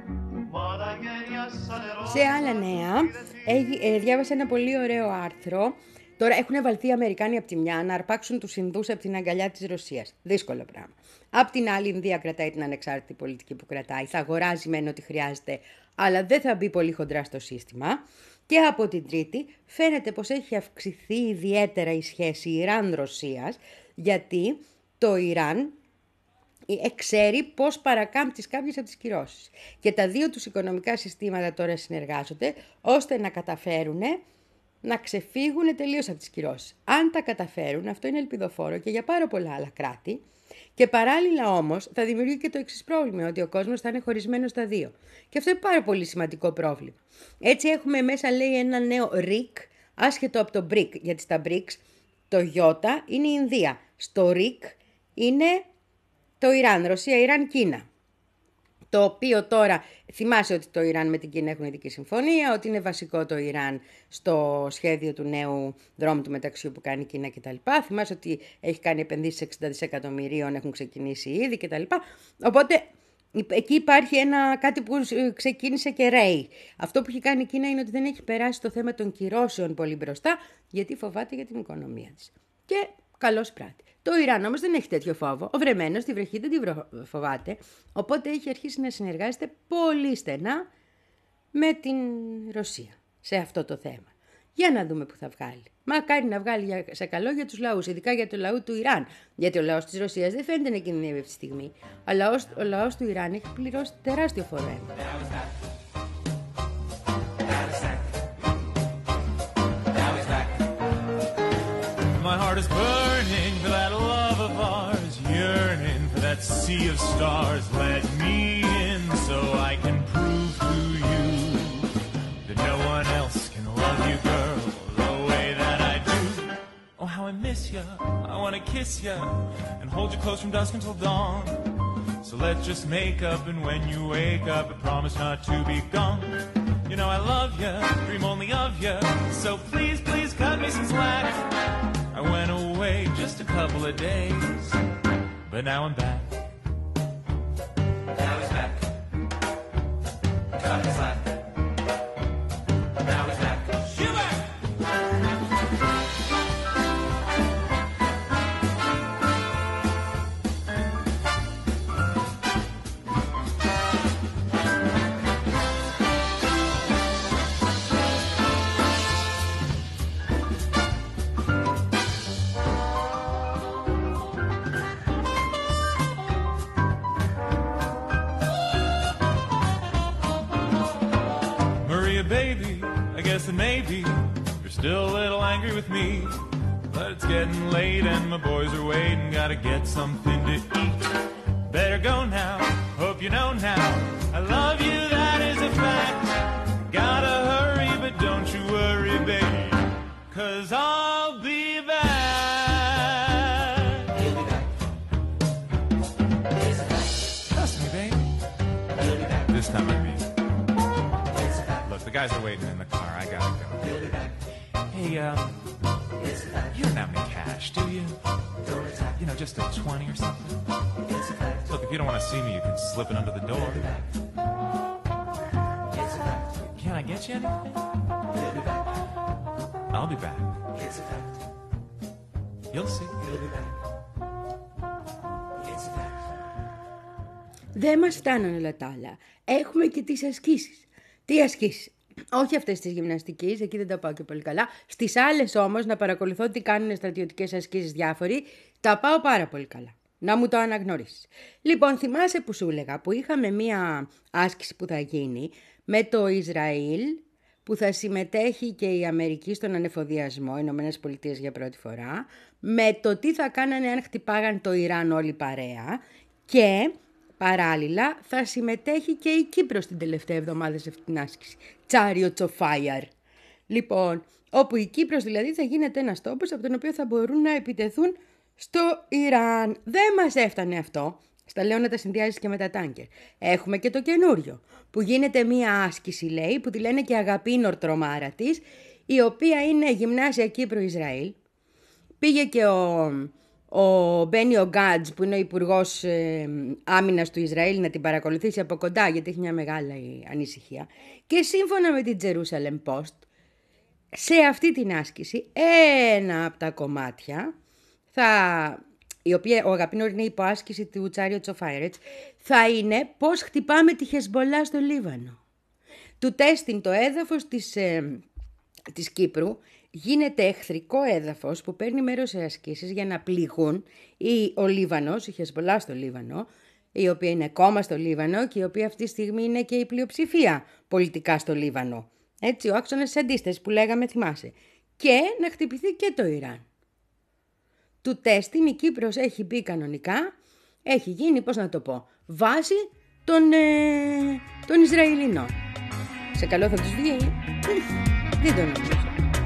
Σε άλλα νέα, ε, διάβασα ένα πολύ ωραίο άρθρο. Τώρα έχουν βαλθεί οι Αμερικάνοι από τη μια να αρπάξουν τους Ινδούς από την αγκαλιά της Ρωσίας. Δύσκολο πράγμα. Απ' την άλλη, η Ινδία κρατάει την ανεξάρτητη πολιτική που κρατάει. Θα αγοράζει μεν ό,τι χρειάζεται, αλλά δεν θα μπει πολύ χοντρά στο σύστημα. Και από την τρίτη, φαίνεται πως έχει αυξηθεί ιδιαίτερα η σχέση Ιράν-Ρωσίας, γιατί το Ιράν ξέρει πώς παρακάμπτεις κάποιες από τις κυρώσεις. Και τα δύο τους οικονομικά συστήματα τώρα συνεργάζονται, ώστε να καταφέρουν να ξεφύγουν τελείως από τις κυρώσεις. Αν τα καταφέρουν, αυτό είναι ελπιδοφόρο και για πάρα πολλά άλλα κράτη. Και παράλληλα όμως θα δημιουργεί και το εξής πρόβλημα, ότι ο κόσμος θα είναι χωρισμένος στα δύο. Και αυτό είναι πάρα πολύ σημαντικό πρόβλημα. Έτσι έχουμε μέσα, λέει, ένα νέο ρικ, άσχετο από το μπρικ, γιατί στα μπρικς το Ι είναι η Ινδία. Στο ρικ είναι το Ιράν, Ρωσία, Ιράν, Κίνα. Το οποίο τώρα, θυμάσαι ότι το Ιράν με την Κίνα έχουν ειδική συμφωνία, ότι είναι βασικό το Ιράν στο σχέδιο του νέου δρόμου του μεταξιού που κάνει η Κίνα κτλ. Θυμάσαι ότι έχει κάνει επενδύσεις εξήντα δισεκατομμυρίων, έχουν ξεκινήσει ήδη κτλ. Οπότε εκεί υπάρχει ένα, κάτι που ξεκίνησε και ρέει. Αυτό που έχει κάνει η Κίνα είναι ότι δεν έχει περάσει το θέμα των κυρώσεων πολύ μπροστά, γιατί φοβάται για την οικονομία της. Και καλώς πράττει. Το Ιράν όμως δεν έχει τέτοιο φόβο. Ο βρεμένος τη βροχή δεν τη φοβάται, οπότε έχει αρχίσει να συνεργάζεται πολύ στενά με την Ρωσία σε αυτό το θέμα. Για να δούμε που θα βγάλει. Μακάρι να βγάλει σε καλό για τους λαούς, ειδικά για το λαό του Ιράν. Γιατί ο λαός της Ρωσίας δεν φαίνεται να κινδυνεύει αυτή τη στιγμή. Ο λαός, ο λαός του Ιράν έχει πληρώσει τεράστιο φόρο. My heart is burning for that love of ours, yearning for that sea of stars. Let me in so I can prove to you that no one else can love you, girl, the way that I do. Oh, how I miss you. I want to kiss you and hold you close from dusk until dawn. So let's just make up, and when you wake up, I promise not to be gone. You know I love you, dream only of you, so please, please cut me some slack. I went away just a couple of days, but now I'm back. Now he's back. Cut his slack. Now he's back. Shoot back! Baby, I guess that maybe you're still a little angry with me, but it's getting late and my boys are waiting, gotta get something to eat. Better go now, hope you know now, I love you, that is a fact. Gotta hurry, but don't you worry, baby, 'cause I'll be back. You'll be back. Trust me, baby. You'll be back. This time I mean. The guys are waiting in the car. I gotta go. Hey, um, you don't have any cash, do you? You know, just a twenty or something? Look, if you don't want to see me, you can slip it under the door. Can I get you anything? I'll be back. You'll see. Δεν μας φτάνουν όλα τα άλλα. Έχουμε και τις ασκήσεις. Τι ασκήσεις? Όχι αυτές της γυμναστικής, εκεί δεν τα πάω και πολύ καλά. Στις άλλες όμως, να παρακολουθώ τι κάνουν στρατιωτικές ασκήσεις διάφοροι, τα πάω πάρα πολύ καλά. Να μου το αναγνωρίσεις. Λοιπόν, θυμάσαι που σου έλεγα, που είχαμε μία άσκηση που θα γίνει με το Ισραήλ, που θα συμμετέχει και η Αμερική στον ανεφοδιασμό, οι Ηνωμένες Πολιτείες για πρώτη φορά, με το τι θα κάνανε αν χτυπάγαν το Ιράν όλοι παρέα, και παράλληλα θα συμμετέχει και η Κύπρος την τελευταία εβδομάδα σε αυτή την άσκηση. Chariots of Fire. Λοιπόν, όπου η Κύπρος δηλαδή θα γίνεται ένας τόπος από τον οποίο θα μπορούν να επιτεθούν στο Ιράν. Δεν μας έφτανε αυτό. Στα λέω να τα συνδυάζεις και με τα τάνκερ. Έχουμε και το καινούριο, που γίνεται μία άσκηση, λέει, που τη λένε και Αγαπίνορ τρομάρα της, η οποία είναι γυμνάσια Κύπρο-Ισραήλ. Πήγε και ο, ο Μπένιο Γκάτζ, που είναι ο υπουργός ε, άμυνας του Ισραήλ, να την παρακολουθήσει από κοντά, γιατί έχει μια μεγάλη ανησυχία. Και σύμφωνα με την Jerusalem Post, σε αυτή την άσκηση, ένα από τα κομμάτια, θα, η οποία, ο Αγαπίνορ είναι υποάσκηση του Chariots of Fire, θα είναι πώς χτυπάμε τη Χεσμολά στο Λίβανο. Του τέστην το έδαφος της, ε, της Κύπρου γίνεται εχθρικό έδαφος που παίρνει μέρος σε ασκήσεις για να πληγούν η, ο Λίβανος, η Χεσμολά στο Λίβανο, η οποία είναι κόμμα στο Λίβανο και η οποία αυτή τη στιγμή είναι και η πλειοψηφία πολιτικά στο Λίβανο. Έτσι, ο άξονας της αντίστασης που λέγαμε, θυμάσαι. Και να χτυπηθεί και το Ιράν. Του τέστην η Κύπρος έχει μπει κανονικά, έχει γίνει, πώς να το πω, βάση των, ε, των Ισραηλινών. Σε καλό θα τους βγει. Δεν το νομίζω.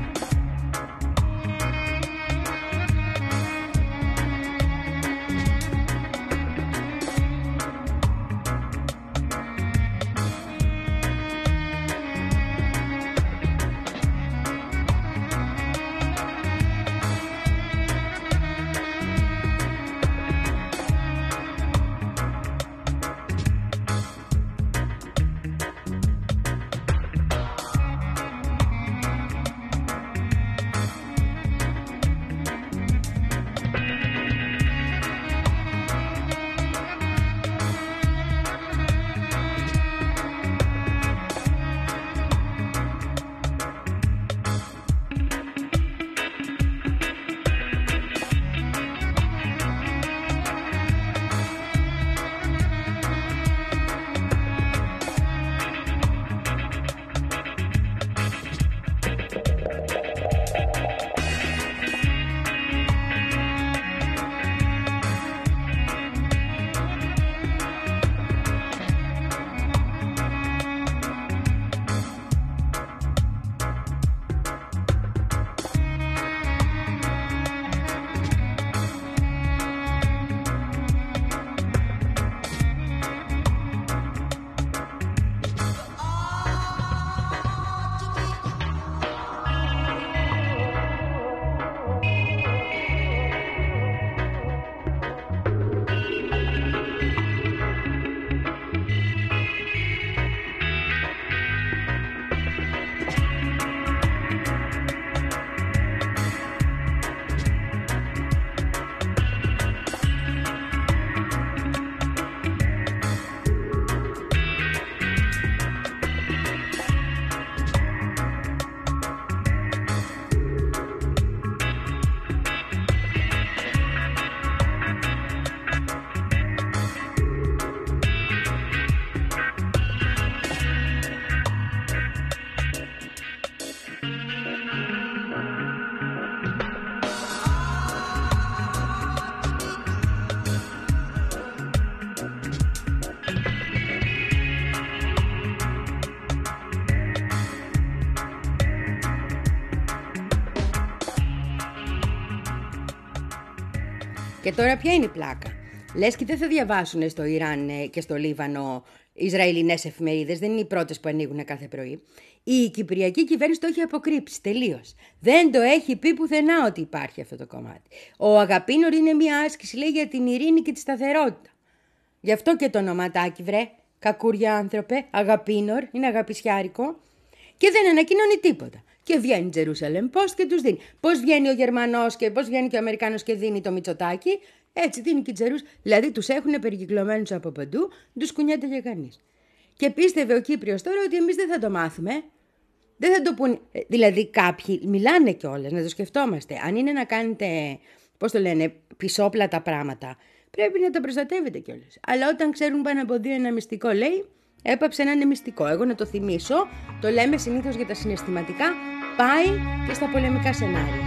Και τώρα ποια είναι η πλάκα? Λες και δεν θα διαβάσουν στο Ιράν και στο Λίβανο Ισραηλινές εφημερίδες, δεν είναι οι πρώτες που ανοίγουν κάθε πρωί. Η Κυπριακή κυβέρνηση το έχει αποκρύψει τελείως. Δεν το έχει πει πουθενά ότι υπάρχει αυτό το κομμάτι. Ο Αγαπίνορ είναι μια άσκηση, λέει, για την ειρήνη και τη σταθερότητα. Γι' αυτό και το ονοματάκι, βρε, κακούρια άνθρωπε, Αγαπίνορ, είναι αγαπησιάρικο. Και δεν ανακοινώνει τίποτα. Και βγαίνει η Jerusalem Post και τους δίνει. Πώς βγαίνει ο Γερμανός και πώς βγαίνει και ο Αμερικάνος και δίνει το Μητσοτάκι, έτσι δίνει και η Jerusalem. Δηλαδή τους έχουν περικυκλωμένους από παντού, τους κουνιέται για κανείς. Και πίστευε ο Κύπριος τώρα ότι εμείς δεν θα το μάθουμε. Δεν θα το πούνε. Δηλαδή κάποιοι μιλάνε κιόλας, να το σκεφτόμαστε. Αν είναι να κάνετε, πώς το λένε, πισόπλατα πράγματα, πρέπει να τα προστατεύετε κιόλας. Αλλά όταν ξέρουν πάνω από δύο ένα μυστικό, λέει, έπαψε να είναι μυστικό. Εγώ να το θυμίσω, το λέμε συνήθως για τα συναισθηματικά, πάει και στα πολεμικά σενάρια.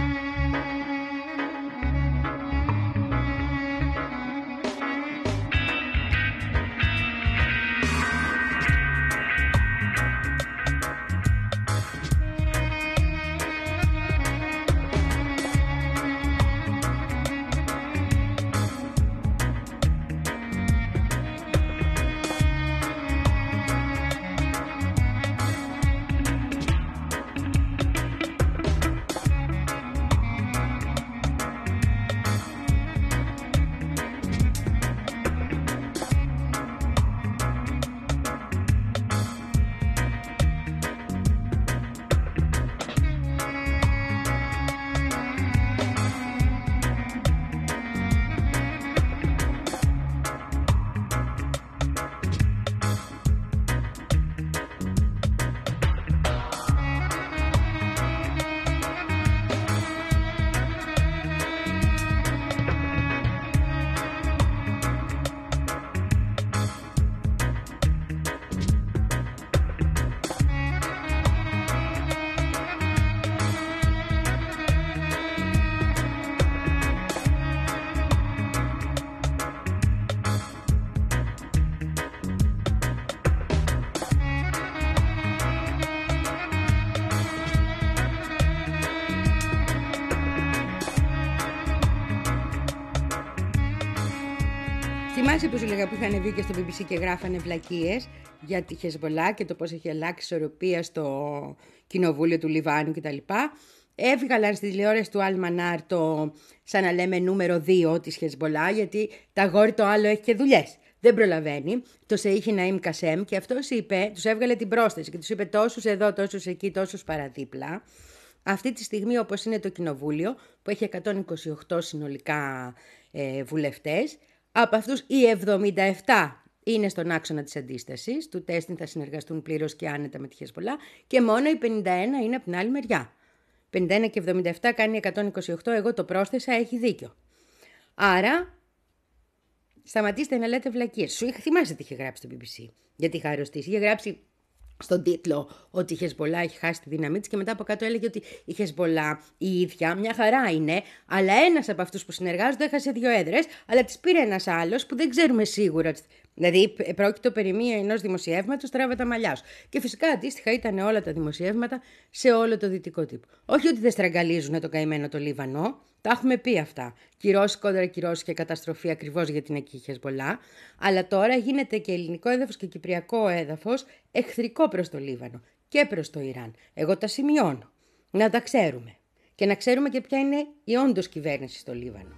θυμάσαι που σου λέγα που είχαν βγει και στο μπι μπι σι και γράφανε βλακίες για τη Χεσμπολά και το πώς έχει αλλάξει ισορροπία στο κοινοβούλιο του Λιβάνου κτλ. Έβγαλαν στη τηλεόραση του Αλμανάρ το, σαν να λέμε, νούμερο δύο της Χεσμπολά, γιατί τα αγόρι το άλλο έχει και δουλειές. Δεν προλαβαίνει. Το Σεΐχη Ναΐμ Κασέμ και αυτός είπε, τους έβγαλε την πρόσθεση και τους είπε τόσους εδώ, τόσους εκεί, τόσους παραδίπλα. Αυτή τη στιγμή, όπως είναι το κοινοβούλιο, που έχει εκατόν είκοσι οκτώ συνολικά ε, βουλευτές, από αυτούς οι εβδομήντα επτά είναι στον άξονα της αντίστασης, του τέστην θα συνεργαστούν πλήρως και άνετα με τη Χεσμπολά, και μόνο οι πενήντα ένα είναι από την άλλη μεριά. πενήντα ένα και εβδομήντα επτά κάνει εκατόν είκοσι οκτώ, εγώ το πρόσθεσα, έχει δίκιο. Άρα, σταματήστε να λέτε βλακίες. Σου θυμάσαι τι είχε γράψει το μπι μπι σι για τη χαρωστήση. Είχε γράψει στον τίτλο ότι η Χεσμπολά έχει χάσει τη δύναμή της και μετά από κάτω έλεγε ότι η Χεσμπολά η ίδια μια χαρά είναι, αλλά ένας από αυτούς που συνεργάζονται έχασε δύο έδρες, αλλά τις πήρε ένας άλλος που δεν ξέρουμε σίγουρα. Δηλαδή, πρόκειται περί μία ενός δημοσιεύματος, τράβα τα μαλλιά σου. Και φυσικά αντίστοιχα ήταν όλα τα δημοσιεύματα σε όλο το δυτικό τύπο. Όχι ότι δεν στραγγαλίζουν το καημένο το Λίβανο, τα έχουμε πει αυτά. Κυρώσεις κόντρα κυρώσεις και καταστροφή ακριβώς για την εκεί Χεσμπολά, αλλά τώρα γίνεται και ελληνικό έδαφος και κυπριακό έδαφος εχθρικό προς το Λίβανο και προς το Ιράν. Εγώ τα σημειώνω. Να τα ξέρουμε. Και να ξέρουμε και ποια είναι η όντως κυβέρνηση στο Λίβανο.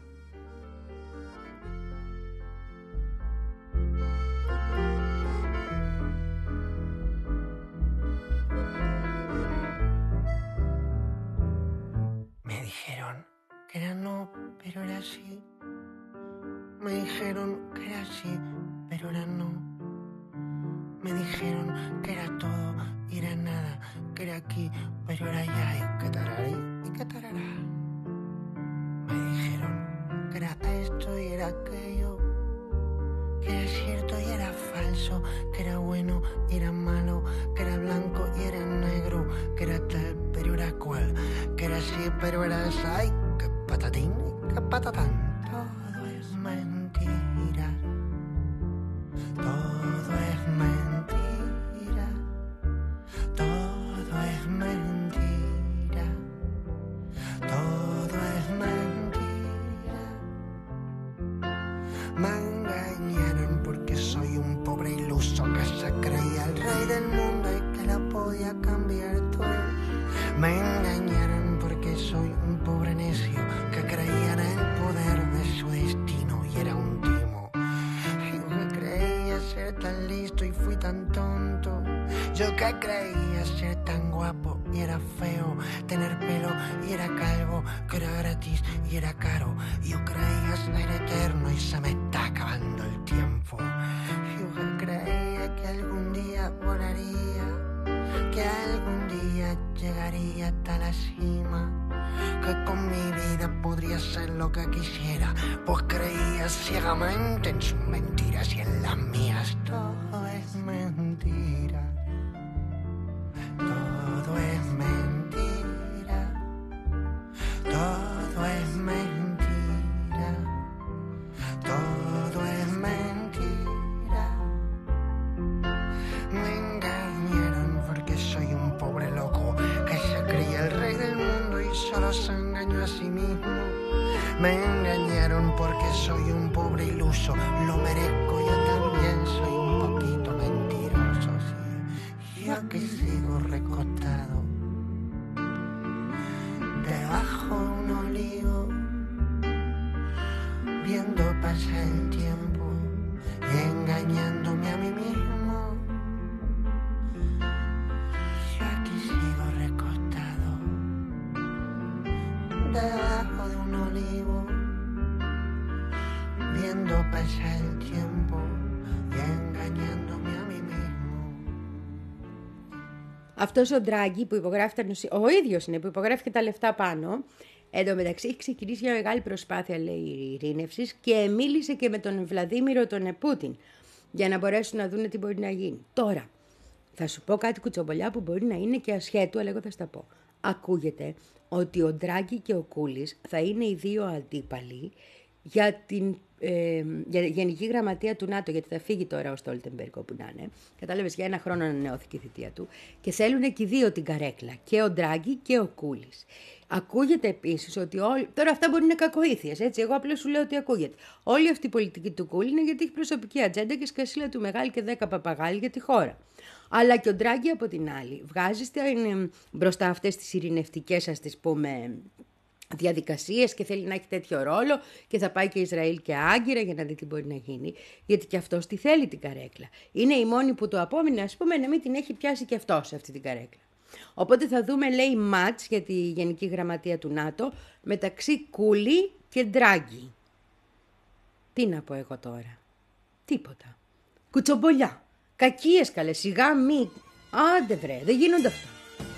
Me dijeron que era no, pero era sí. Me dijeron que era sí, pero era no. Me dijeron que era todo y era nada, que era aquí, pero era allá, y que tararí, y que tarará. Me dijeron que era esto y era aquello, que era cierto y era falso, que era bueno y era malo, que era blanco y era negro, que era tal pero era cual, que era así pero era esa, y que patatín y que patatán. Todo es mentira, todo es mentira, todo es mentira, todo es mentira. Me engañaron porque soy un pobre iluso que se creía el rey del mundo y que lo podía cambiar todo. Me engañaron porque soy un pobre necio que creía en el poder de su destino y era un timo. Yo que creía ser tan listo y fui tan tonto. Yo que creía ser tan guapo y era feo, tener pelo y era calvo, que era gratis y era caro. Yo creía ser eterno y se me está acabando el tiempo. Yo que creía que algún día volaría, que algún día llegaría hasta la cima, que con mi vida podría ser lo que quisiera, pues creía ciegamente en sus mentiras y en las mías. Todo es mentira, todo es mentira, todo es mentira, todo es mentira. Me engañaron porque soy un pobre loco que se creía el rey del mundo y solo se engañó a sí mismo. Me engañaron porque soy un pobre iluso, lo merezco, yo también soy un poquito mentiroso, sí. Yo aquí sigo recostado debajo de un olivo, viendo pasar el tiempo y engañándome a mí mismo. Yo aquí sigo recostado debajo de un olivo, viendo pasar el tiempo y engañándome a mí mismo. Αυτός ο Ντράγκη που υπογράφει τα νοσι... ο ίδιος είναι που υπογράφει και τα λεφτά πάνω. Εν τω μεταξύ έχει ξεκινήσει μια μεγάλη προσπάθεια, λέει, ειρήνευσης και μίλησε και με τον Βλαδίμηρο τον Πούτιν για να μπορέσουν να δουν τι μπορεί να γίνει. Τώρα, θα σου πω κάτι κουτσομπολιά που μπορεί να είναι και ασχέτου, αλλά εγώ θα στα πω. Ακούγεται ότι ο Ντράγκη και ο Κούλης θα είναι οι δύο αντίπαλοι για την ε, για Γενική Γραμματεία του ΝΑΤΟ, γιατί θα φύγει τώρα ο Στόλτεμπεργκ όπου να είναι. Κατάλαβες, για ένα χρόνο ανανεώθηκε η θητεία του. Και θέλουν και οι δύο την καρέκλα, και ο Ντράγκη και ο Κούλης. Ακούγεται επίσης ότι όλοι. Τώρα αυτά μπορεί να είναι κακοήθειες, έτσι. Εγώ απλώς σου λέω ότι ακούγεται. Όλη αυτή η πολιτική του Κούλη είναι γιατί έχει προσωπική ατζέντα και σκασίλα του μεγάλη και δέκα παπαγάλοι για τη χώρα. Αλλά και ο Ντράγκη από την άλλη βγάζει στην, μπροστά αυτές τις ειρηνευτικές, ας τις πούμε, διαδικασίες και θέλει να έχει τέτοιο ρόλο και θα πάει και Ισραήλ και Άγκυρα για να δει τι μπορεί να γίνει, γιατί και αυτός τη θέλει την καρέκλα. Είναι η μόνη που του απόμεινε, ας πούμε, να μην την έχει πιάσει και αυτός αυτή την καρέκλα. Οπότε θα δούμε, λέει, μάτς για τη Γενική Γραμματεία του ΝΑΤΟ μεταξύ Κούλη και Ντράγκη. Τι να πω εγώ τώρα? Τίποτα. Κουτσομπολιά. Κακίες καλέ, σιγά μη. Άντε βρε, δεν γίνονται αυτά.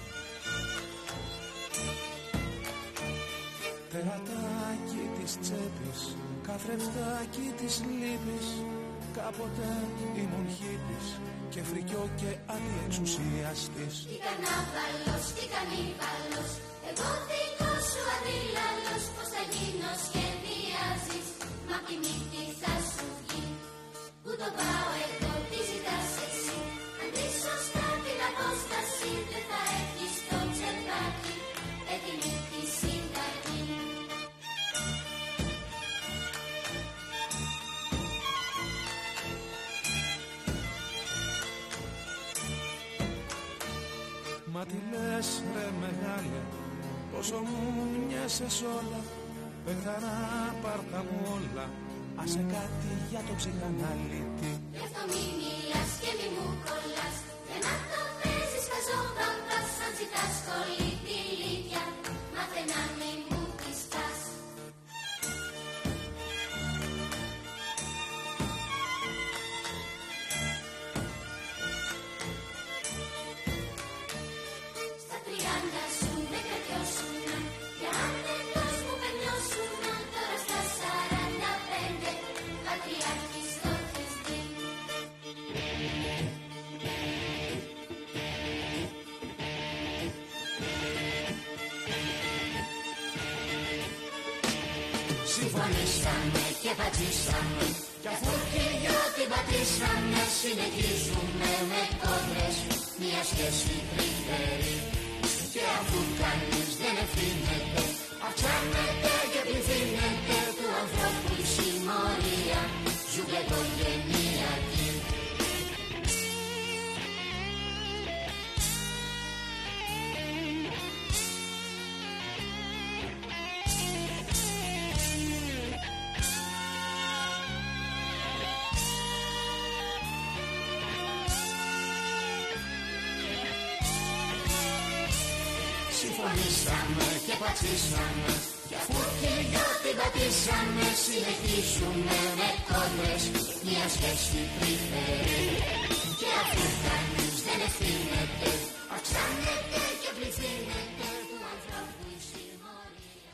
Τερατάκι της τσέπης, καθρεφτάκι της λύπης. Κάποτε ήμουν χίπης και φρικιό και αντιεξουσιαστής. Τι κανάβαλος, τι κανίβαλος, εγώ δικός σου αντίλαλος. Πώς θα γίνω σχεδιάζεις, μα απ' τη μύτη θα σου βγει. Πού το πάω εγώ, τι ζητάς εσύ, αντί σωστά την απόσταση. Δεν θα έχεις το τσεπάκι, έτοιμη τη συνταγή. Μα τι λες ρε μεγάλε, πόσο μου μοιάσες όλα. Πεθαρά πάρτα μου όλα, άσε κάτι για το ψυχαναλύτη. Γι' αυτό μη μιλάς και μη μου κολλάς, για να το παίζεις χαζόβαμπας. Αν ζητάς σχολή τη λύτια, μάθε να μη μου της πας. Στα τριάντα σου με κρατιώσουνα, για άνετος μου πενιώσουνα. Τώρα στα σαράντα πέντε, πατριάρχης το έχεις δει. Συμφωνήσαμε και πατήσαμε, κι αφού και δυο την πατήσαμε, συνεχίζουμε με κόντρες μια σχέση τρυφερή. Και αφού κανείς δεν ευθύνεται, αυξάνεται και πληθύνεται του ανθρώπου η συμμορία, ζούμε οικογενειακή. Συμφωνήσαμε και πατήσαμε, κι αφού και δυο την πατήσαμε, συνεχίζουμε με κόντρες μια σχέση τρυφερή. Και αφού κανείς δεν ευθύνεται, αυξάνεται και πληθύνεται του ανθρώπου η συμμορία.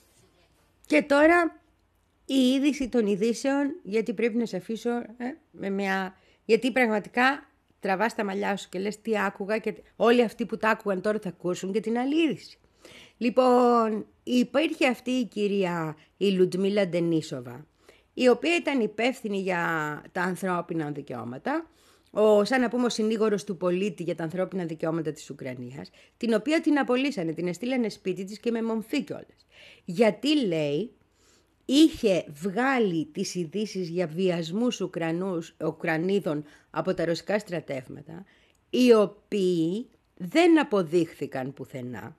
Και τώρα η είδηση των ειδήσεων, γιατί πρέπει να σε αφήσω ε, με μια... Γιατί πραγματικά τραβάς τα μαλλιά σου και λες τι άκουγα και όλοι αυτοί που τα άκουγαν τώρα θα ακούσουν και την άλλη είδηση. Λοιπόν, υπήρχε αυτή η κυρία η Λουτμίλα Ντενίσοβα, η οποία ήταν υπεύθυνη για τα ανθρώπινα δικαιώματα, ο, σαν να πούμε ο συνήγορος του πολίτη για τα ανθρώπινα δικαιώματα της Ουκρανίας, την οποία την απολύσανε, την εστήλανε σπίτι της και με μομφή κιόλας. Γιατί, λέει, είχε βγάλει τις ειδήσεις για βιασμούς Ουκρανούς, Ουκρανίδων από τα ρωσικά στρατεύματα, οι οποίοι δεν αποδείχθηκαν πουθενά.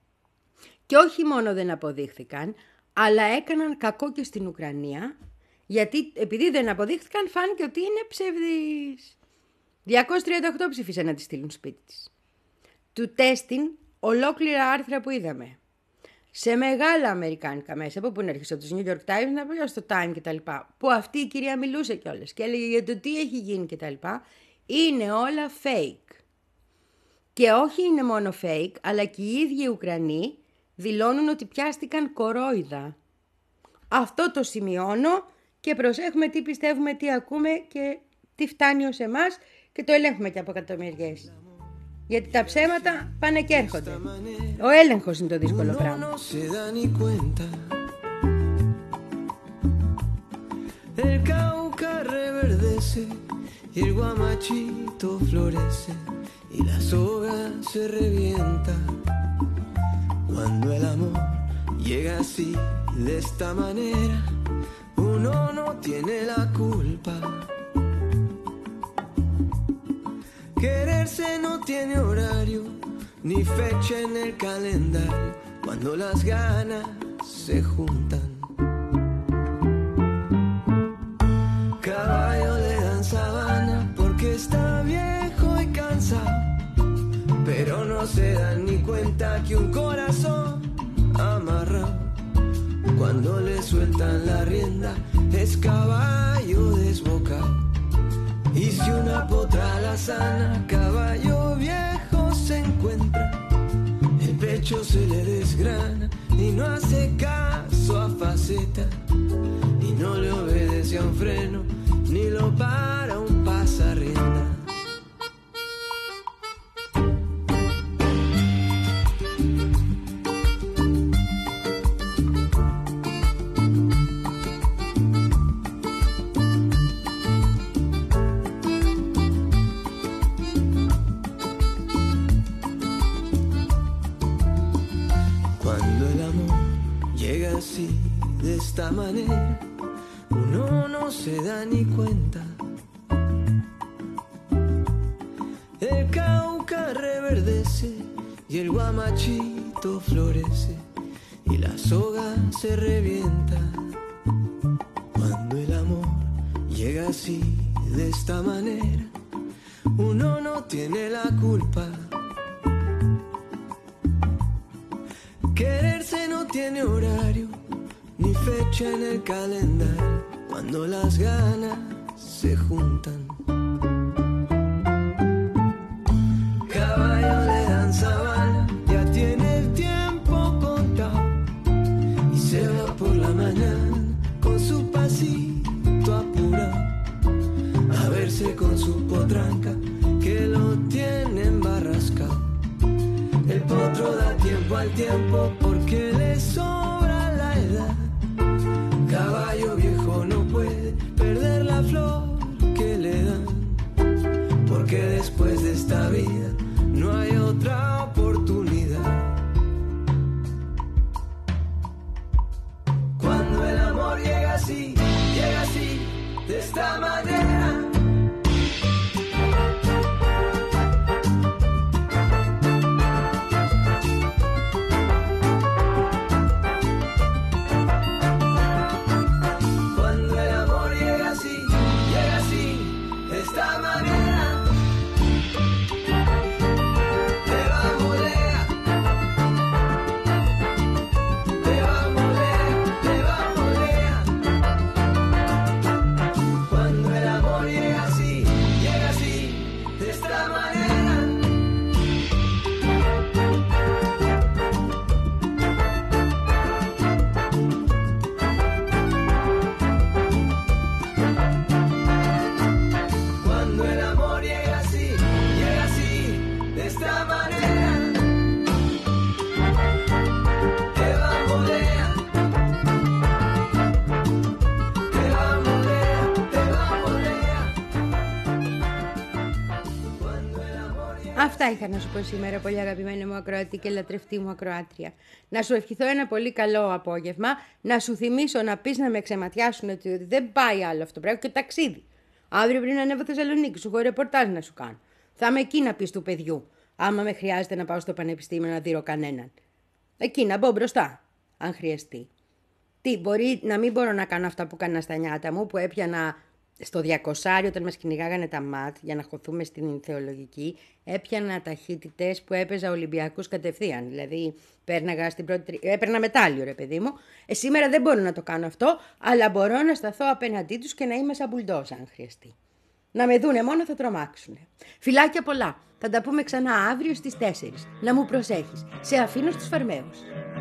Και όχι μόνο δεν αποδείχθηκαν, αλλά έκαναν κακό και στην Ουκρανία, γιατί επειδή δεν αποδείχθηκαν φάνηκε ότι είναι ψευδής. διακόσιες τριάντα οκτώ ψηφίσαν να τη στείλουν σπίτι της. Του τέστην ολόκληρα άρθρα που είδαμε. Σε μεγάλα αμερικάνικα μέσα, από πού να έρχεσαι, από τους New York Times, να πει στο Time κτλ. Που αυτή η κυρία μιλούσε κιόλας και έλεγε για το τι έχει γίνει κτλ. Είναι όλα fake. Και όχι είναι μόνο fake, αλλά και οι ίδιοι οι Ουκρανοί δηλώνουν ότι πιάστηκαν κορόιδα. Αυτό το σημειώνω και προσέχουμε τι πιστεύουμε, τι ακούμε και τι φτάνει ως εμάς και το ελέγχουμε και από εκατομμυριές. Γιατί τα ψέματα πάνε και έρχονται. Ο έλεγχος είναι το δύσκολο πράγμα. El Cauca reverdece y el guamachito florece y la soga se revienta. Cuando el amor llega así, de esta manera, uno no tiene la culpa. Quererse no tiene horario ni fecha en el calendario cuando las ganas se juntan. Caballo le dan sabana porque está viejo y cansado, pero no se dan ni cuenta que un corazón amarrado, cuando le sueltan la rienda, es caballo desbocado. Y si una potra la sana, caballo viejo se encuentra, el pecho se le desgrana y no hace caso a faceta, y no le obedece a un freno, ni lo para un pasarrienda. De esta manera, uno no se da ni cuenta. El Cauca reverdece y el guamachito florece y la soga se revienta. Cuando el amor llega así, de esta manera, uno no tiene la culpa. Quererse no tiene horario ni fecha en el calendario cuando las ganas se juntan. Caballo le dan sabana, ya tiene el tiempo contado y se va por la mañana con su pasito apurado a verse con su potranca que lo tiene embarrascado. El potro da tiempo al tiempo porque le sobra la edad. Caballo viejo no puede perder la flor que le dan, porque después de esta vida no hay otra oportunidad. Cuando el amor llega así, llega así, de esta manera, Αυτά είχα να σου πω σήμερα, πολύ αγαπημένη μου ακροατή και λατρευτή μου ακροάτρια. Να σου ευχηθώ ένα πολύ καλό απόγευμα, να σου θυμίσω να πεις να με ξεματιάσουν ότι δεν πάει άλλο αυτό το πράγμα και ταξίδι. Αύριο πριν ανέβω Θεσσαλονίκη, σου έχω ρεπορτάζ να σου κάνω. Θα είμαι εκεί να πεις του παιδιού, άμα με χρειάζεται να πάω στο πανεπιστήμιο να δείρω κανέναν. Εκεί να μπω μπροστά, αν χρειαστεί. Τι, μπορεί να μην μπορώ να κάνω αυτά που έκανα στα νιάτα μου, που έπιανα στο διακοσάρι όταν μας κυνηγάγανε τα ΜΑΤ για να χωθούμε στην θεολογική, έπιανα ταχύτητες που έπαιζα Ολυμπιακούς κατευθείαν. Δηλαδή, πέρναγα στην πρώτη, έπαιρνα μετάλλιο, ρε παιδί μου. Ε, σήμερα δεν μπορώ να το κάνω αυτό, αλλά μπορώ να σταθώ απέναντί τους και να είμαι σαν μπουλντός, αν χρειαστεί. Να με δούνε μόνο θα τρομάξουνε. Φιλάκια πολλά. Θα τα πούμε ξανά αύριο στις τέσσερις. Να μου προσέχεις. Σε αφήνω στους Φαρμαίους.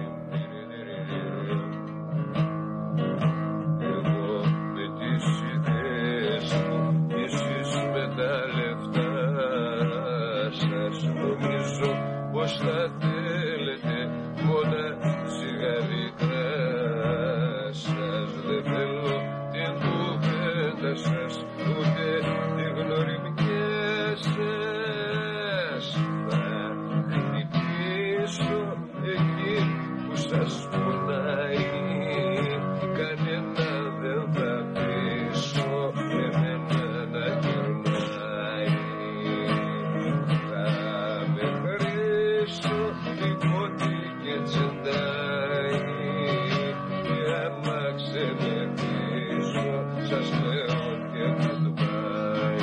Πως θα θέλετε μόνο σιγαρή κράσας. Δεν θέλω την κουβέντα σπονάει, κανένα δεν θα πείσω εμένα να γυρνάει. Θα με χρήσω λιγότι και τσεντάει, και άμα ξενεθίσω σας λέω και goodbye.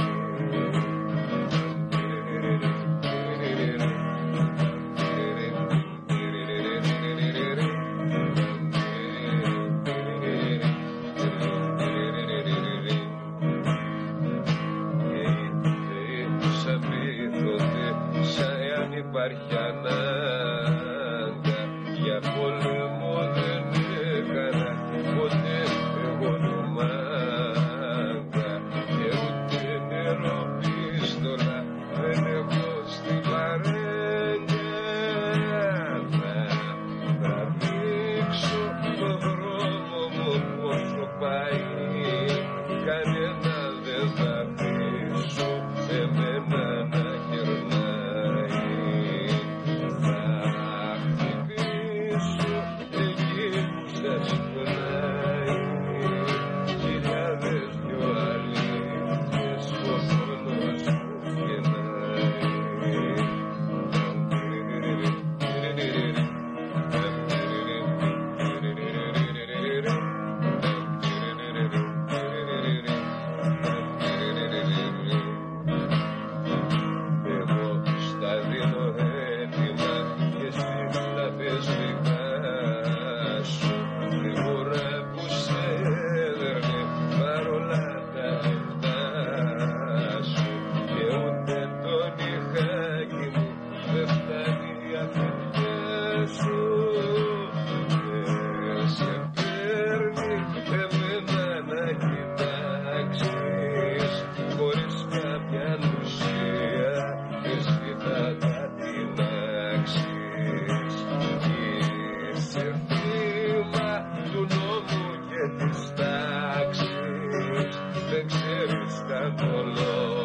Υπάρχει ανάγκη για πόλεμο δεν έκανα ποτέ εγώ το μάγκα, και ούτε νερό πίστολα δεν έχω στη βαρένια. Θα δείξω το δρόμο μου πόσο πάει, κανένα δεν θα πείσω εμένα να γυρνάει. Δεν ξέρεις καν το λόγο.